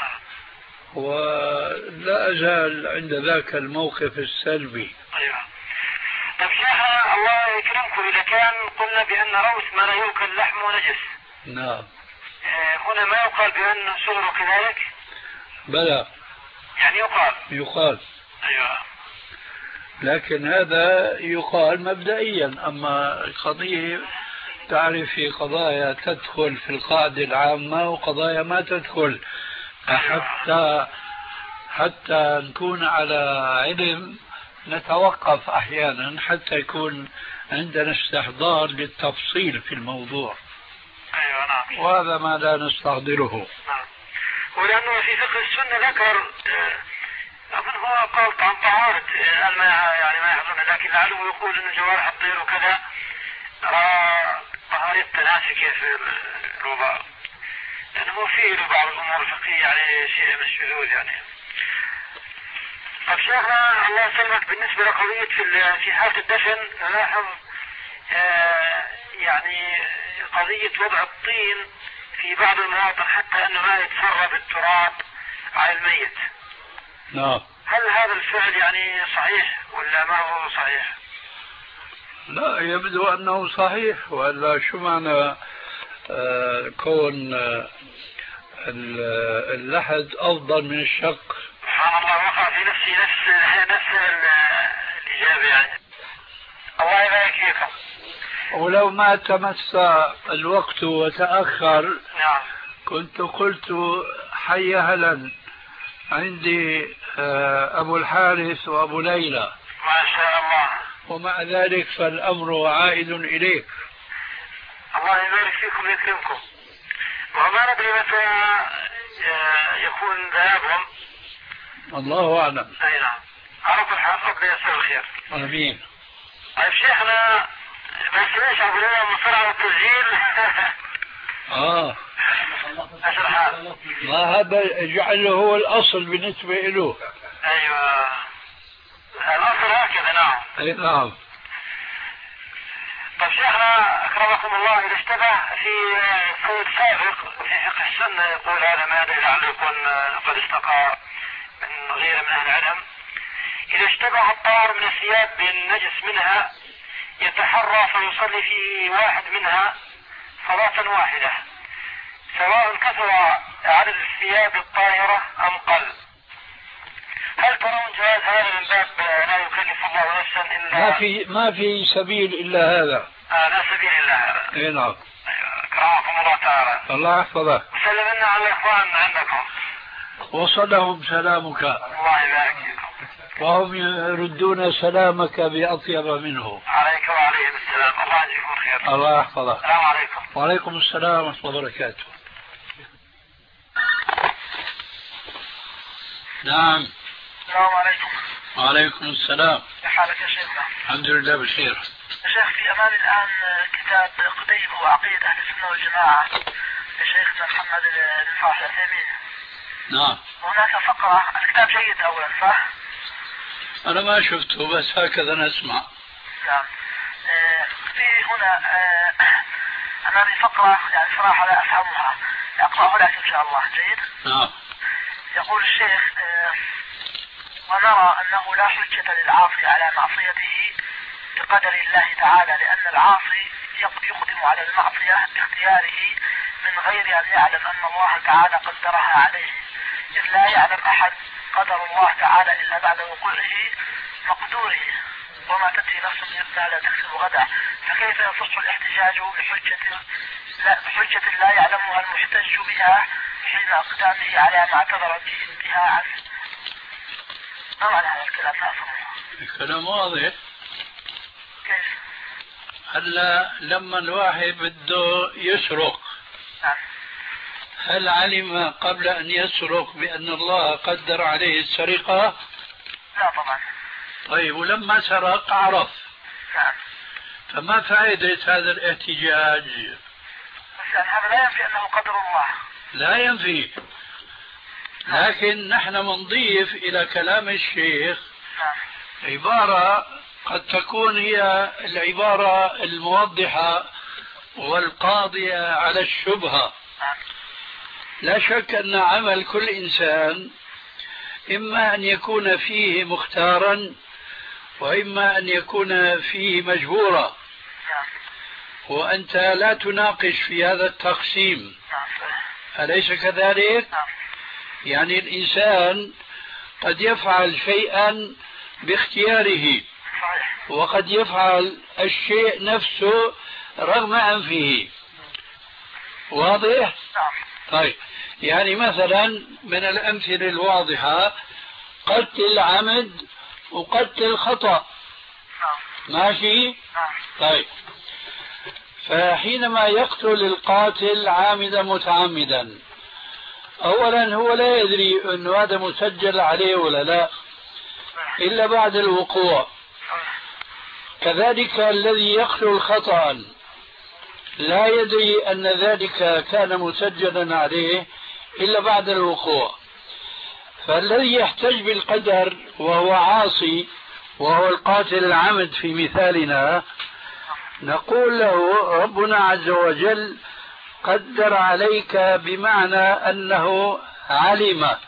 ولا أزال عند ذاك الموقف السلبي. أيوة. طيب شيخنا الله يكرمكم إذا كان قلنا بأن روث ما لا يؤكل لحمه نجس. نعم. هنا ما يقال بأن صغره كذلك؟ بلى. يعني يقال. يقال. أيوة. لكن هذا يقال مبدئيا، أما القضية تعرف في قضايا تدخل في القاعدة العامة وقضايا ما تدخل. حتى حتى نكون على علم نتوقف أحيانا حتى يكون عندنا استحضار للتفصيل في الموضوع. أيوة نعم. وهذا ما لا نستحضره. نعم. ولأنه في فقه السنة ذكر أظن هو قال عن طهارة ما يعني ما يحضرنا، لكن لعله يقول أن جوارح الطير وكذا طهارة تناسكية في الوضوء، لأنه فيه بعض الأمور الفقهية يعني شيء من الشذوذ يعني. طيب شيخنا الله يسلمك بالنسبة لقضية في في حالة الدفن نلاحظ آه يعني قضية وضع الطين في بعض المواطن حتى أنه ما يتسرب التراب على الميت. نعم. هل هذا الفعل يعني صحيح ولا ما هو صحيح؟ لا يبدو أنه صحيح، وإلا شو معنى آه كون آه اللحد أفضل من الشق؟ سبحان الله وقع في نفسي نفس نفس الإجابة يعني. الله يبارك فيكم. ولو ما تمس الوقت وتأخر نعم كنت قلت حي هلا عندي أبو الحارث وأبو ليلى ما شاء الله. ومع ذلك فالأمر عائد إليك. الله يبارك فيكم ويكرمكم. وما ندري متى يكون ذهابهم. الله أعلم. أي نعم. على كل حال ربنا يسر الخير. آمين. طيب شيخنا بس ليش أقول لنا مصر على التسجيل؟ آه. ايش الحال؟ ما هذا جعله هو الأصل بالنسبة له. أيوة. الأصل هكذا نعم. أي نعم. طيب شيخنا أكرمكم الله إذا اشتبه في صيد سابق في فقه السنة يقول هذا ما يدري لعله يكون قد استقى من غير من أهل العلم. إذا اشتبه الطاهر من الثياب بالنجس منها يتحرى فيصلي في واحد منها صلاة واحدة سواء كثر عدد الثياب الطاهرة أم قل. هل ترون جواز هذا من باب لا يكلف الله نفسا إلا ما في ما في سبيل إلا هذا. آه لا سبيل إلا هذا. اي نعم. كرمكم الله تعالى. الله يحفظك. وسلم لنا على الإخوان عندكم. وصلهم سلامك. الله يبارك فيكم. وهم يردون سلامك بأطيب منه. عليك وعليهم السلام. الله يجزيكم الخير. الله يحفظك. السلام عليكم. وعليكم السلام ورحمة الله وبركاته. نعم. السلام عليكم. وعليكم السلام. كيف حالك يا شيخنا؟ الحمد لله بخير. يا شيخ في أمامي الآن كتاب قديم وعقيدة أهل السنة والجماعة لشيخنا محمد بن صالح العثيمين. نعم. وهناك فقرة الكتاب جيد أولا صح؟ أنا ما شفته بس هكذا نسمع. نعم. في هنا أمامي فقرة يعني صراحة لا أفهمها أقرأه لك إن شاء الله. جيد؟ نعم. يقول الشيخ آه ونرى أنه لا حجة للعاصي على معصيته بقدر الله تعالى، لأن العاصي يقدم على المعصية باختياره من غير أن يعلم أن الله تعالى قدرها عليه، إذ لا يعلم أحد قدر الله تعالى إلا بعد وقوعه مقدوره، وما تدري نفس ما لا تكسب غدا. فكيف يصح الاحتجاج بحجة لا, بحجة لا يعلمها المحتج بها حين أقدامه على ما اعتذر بها عنه؟ ما معنى هذا الكلام؟ لا أفهمه. الكلام واضح. كيف؟ هلا لما الواحد بده يسرق، نعم، هل علم قبل أن يسرق بأن الله قدر عليه السرقة؟ لا طبعا. طيب ولما سرق عرف. نعم. فما فائدة هذا الاحتجاج؟ بس يعني هذا لا ينفي أنه قدر الله. لا ينفي، لكن نحن نضيف إلى كلام الشيخ نعم. عبارة قد تكون هي العبارة الموضحة والقاضية على الشبهة. لا شك أن عمل كل إنسان إما أن يكون فيه مختارا وإما أن يكون فيه مجبورا، وأنت لا تناقش في هذا التقسيم، أليس كذلك؟ يعني الإنسان قد يفعل شيئا باختياره وقد يفعل الشيء نفسه رغم أنفه. واضح؟ طيب، يعني مثلا من الأمثلة الواضحة قتل عمد وقتل خطأ. ماشي؟ طيب، فحينما يقتل القاتل عامدا متعمدا، أولا هو لا يدري أن هذا مسجل عليه ولا لا إلا بعد الوقوع. كذلك الذي يقتل خطأ لا يدري أن ذلك كان مسجلا عليه إلا بعد الوقوع. فالذي يحتج بالقدر وهو عاصي وهو القاتل العمد في مثالنا، نقول له ربنا عز وجل قدر عليك بمعنى أنه علم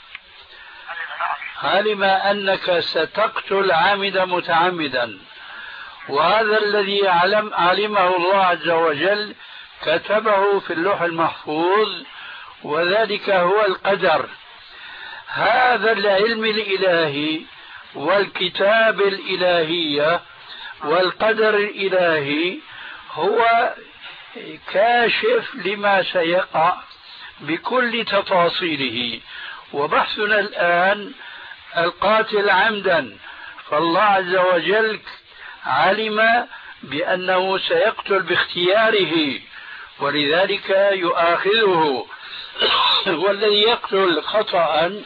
علم أنك ستقتل عامدا متعمدا، وهذا الذي علم علمه الله عز وجل كتبه في اللوح المحفوظ، وذلك هو القدر. هذا العلم الإلهي والكتاب الإلهية والقدر الإلهي هو كاشف لما سيقع بكل تفاصيله. وبحثنا الآن القاتل عمدا، فالله عز وجل علم بأنه سيقتل باختياره ولذلك يؤاخذه. والذي يقتل خطأ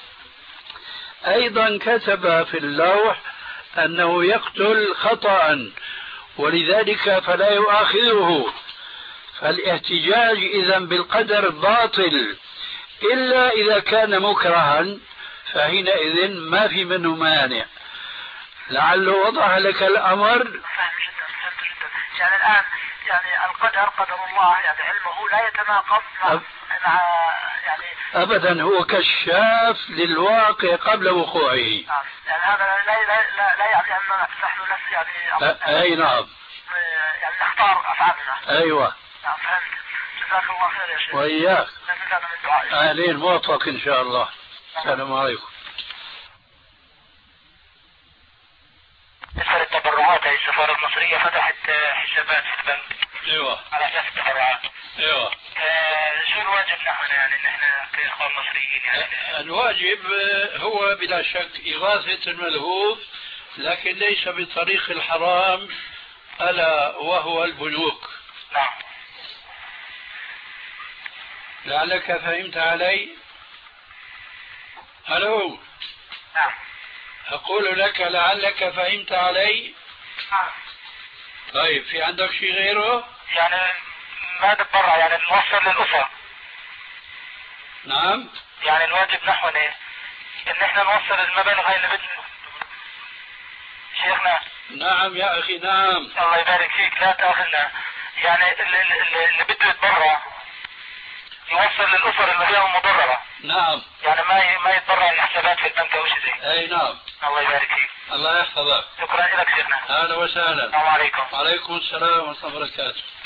أيضا كتب في اللوح أنه يقتل خطأ ولذلك فلا يؤاخذه. فالاحتجاج إذن بالقدر باطل إلا إذا كان مكرها، فحينئذ ما في منه مانع. لعله وضح لك الأمر. فهم جدا، فهمت جدا. يعني الآن يعني القدر قدر الله، يعني علمه لا يتناقض مع, أب... مع يعني أبدا، هو كشاف للواقع قبل وقوعه. يعني هذا لا لا لا, لا يعني أن نحن نفس يعني أ... أي نعم، يعني نختار أفعالنا. أيوة نعم فهمت. جزاك الله خير يا شيخ. وإياك. من دعائك. أهلين موفق إن شاء الله. السلام عليكم. بالنسبة للتبرعات، هي السفارة المصرية فتحت حسابات في البنك. ايوه. على اساس التبرعات. ايوه. آه شو الواجب نحن يعني ان احنا كاخوان مصريين يعني؟ الواجب هو بلا شك إغاثة الملهوف، لكن ليس بطريق الحرام، ألا وهو البنوك. نعم. لعلك فهمت علي؟ الو. نعم. أقول لك لعلك فهمت علي؟ نعم. طيب، في عندك شيء غيره؟ يعني ما نتبرع، يعني نوصل للأسرة. نعم. يعني الواجب نحونا إن إحنا نوصل المبالغ هاي اللي بدنا. شيخنا. نعم يا أخي نعم. الله يبارك فيك، لا تأخذنا. يعني اللي, اللي, اللي بده يتبرع يوصل للاسر اللي هي مضرره. نعم. يعني ما ما يتبرع الحسابات في البنك او شيء زي. اي نعم. الله يبارك فيك. الله يحفظك. شكرا لك شيخنا. اهلا وسهلا. السلام عليكم. وعليكم السلام ورحمه الله وبركاته.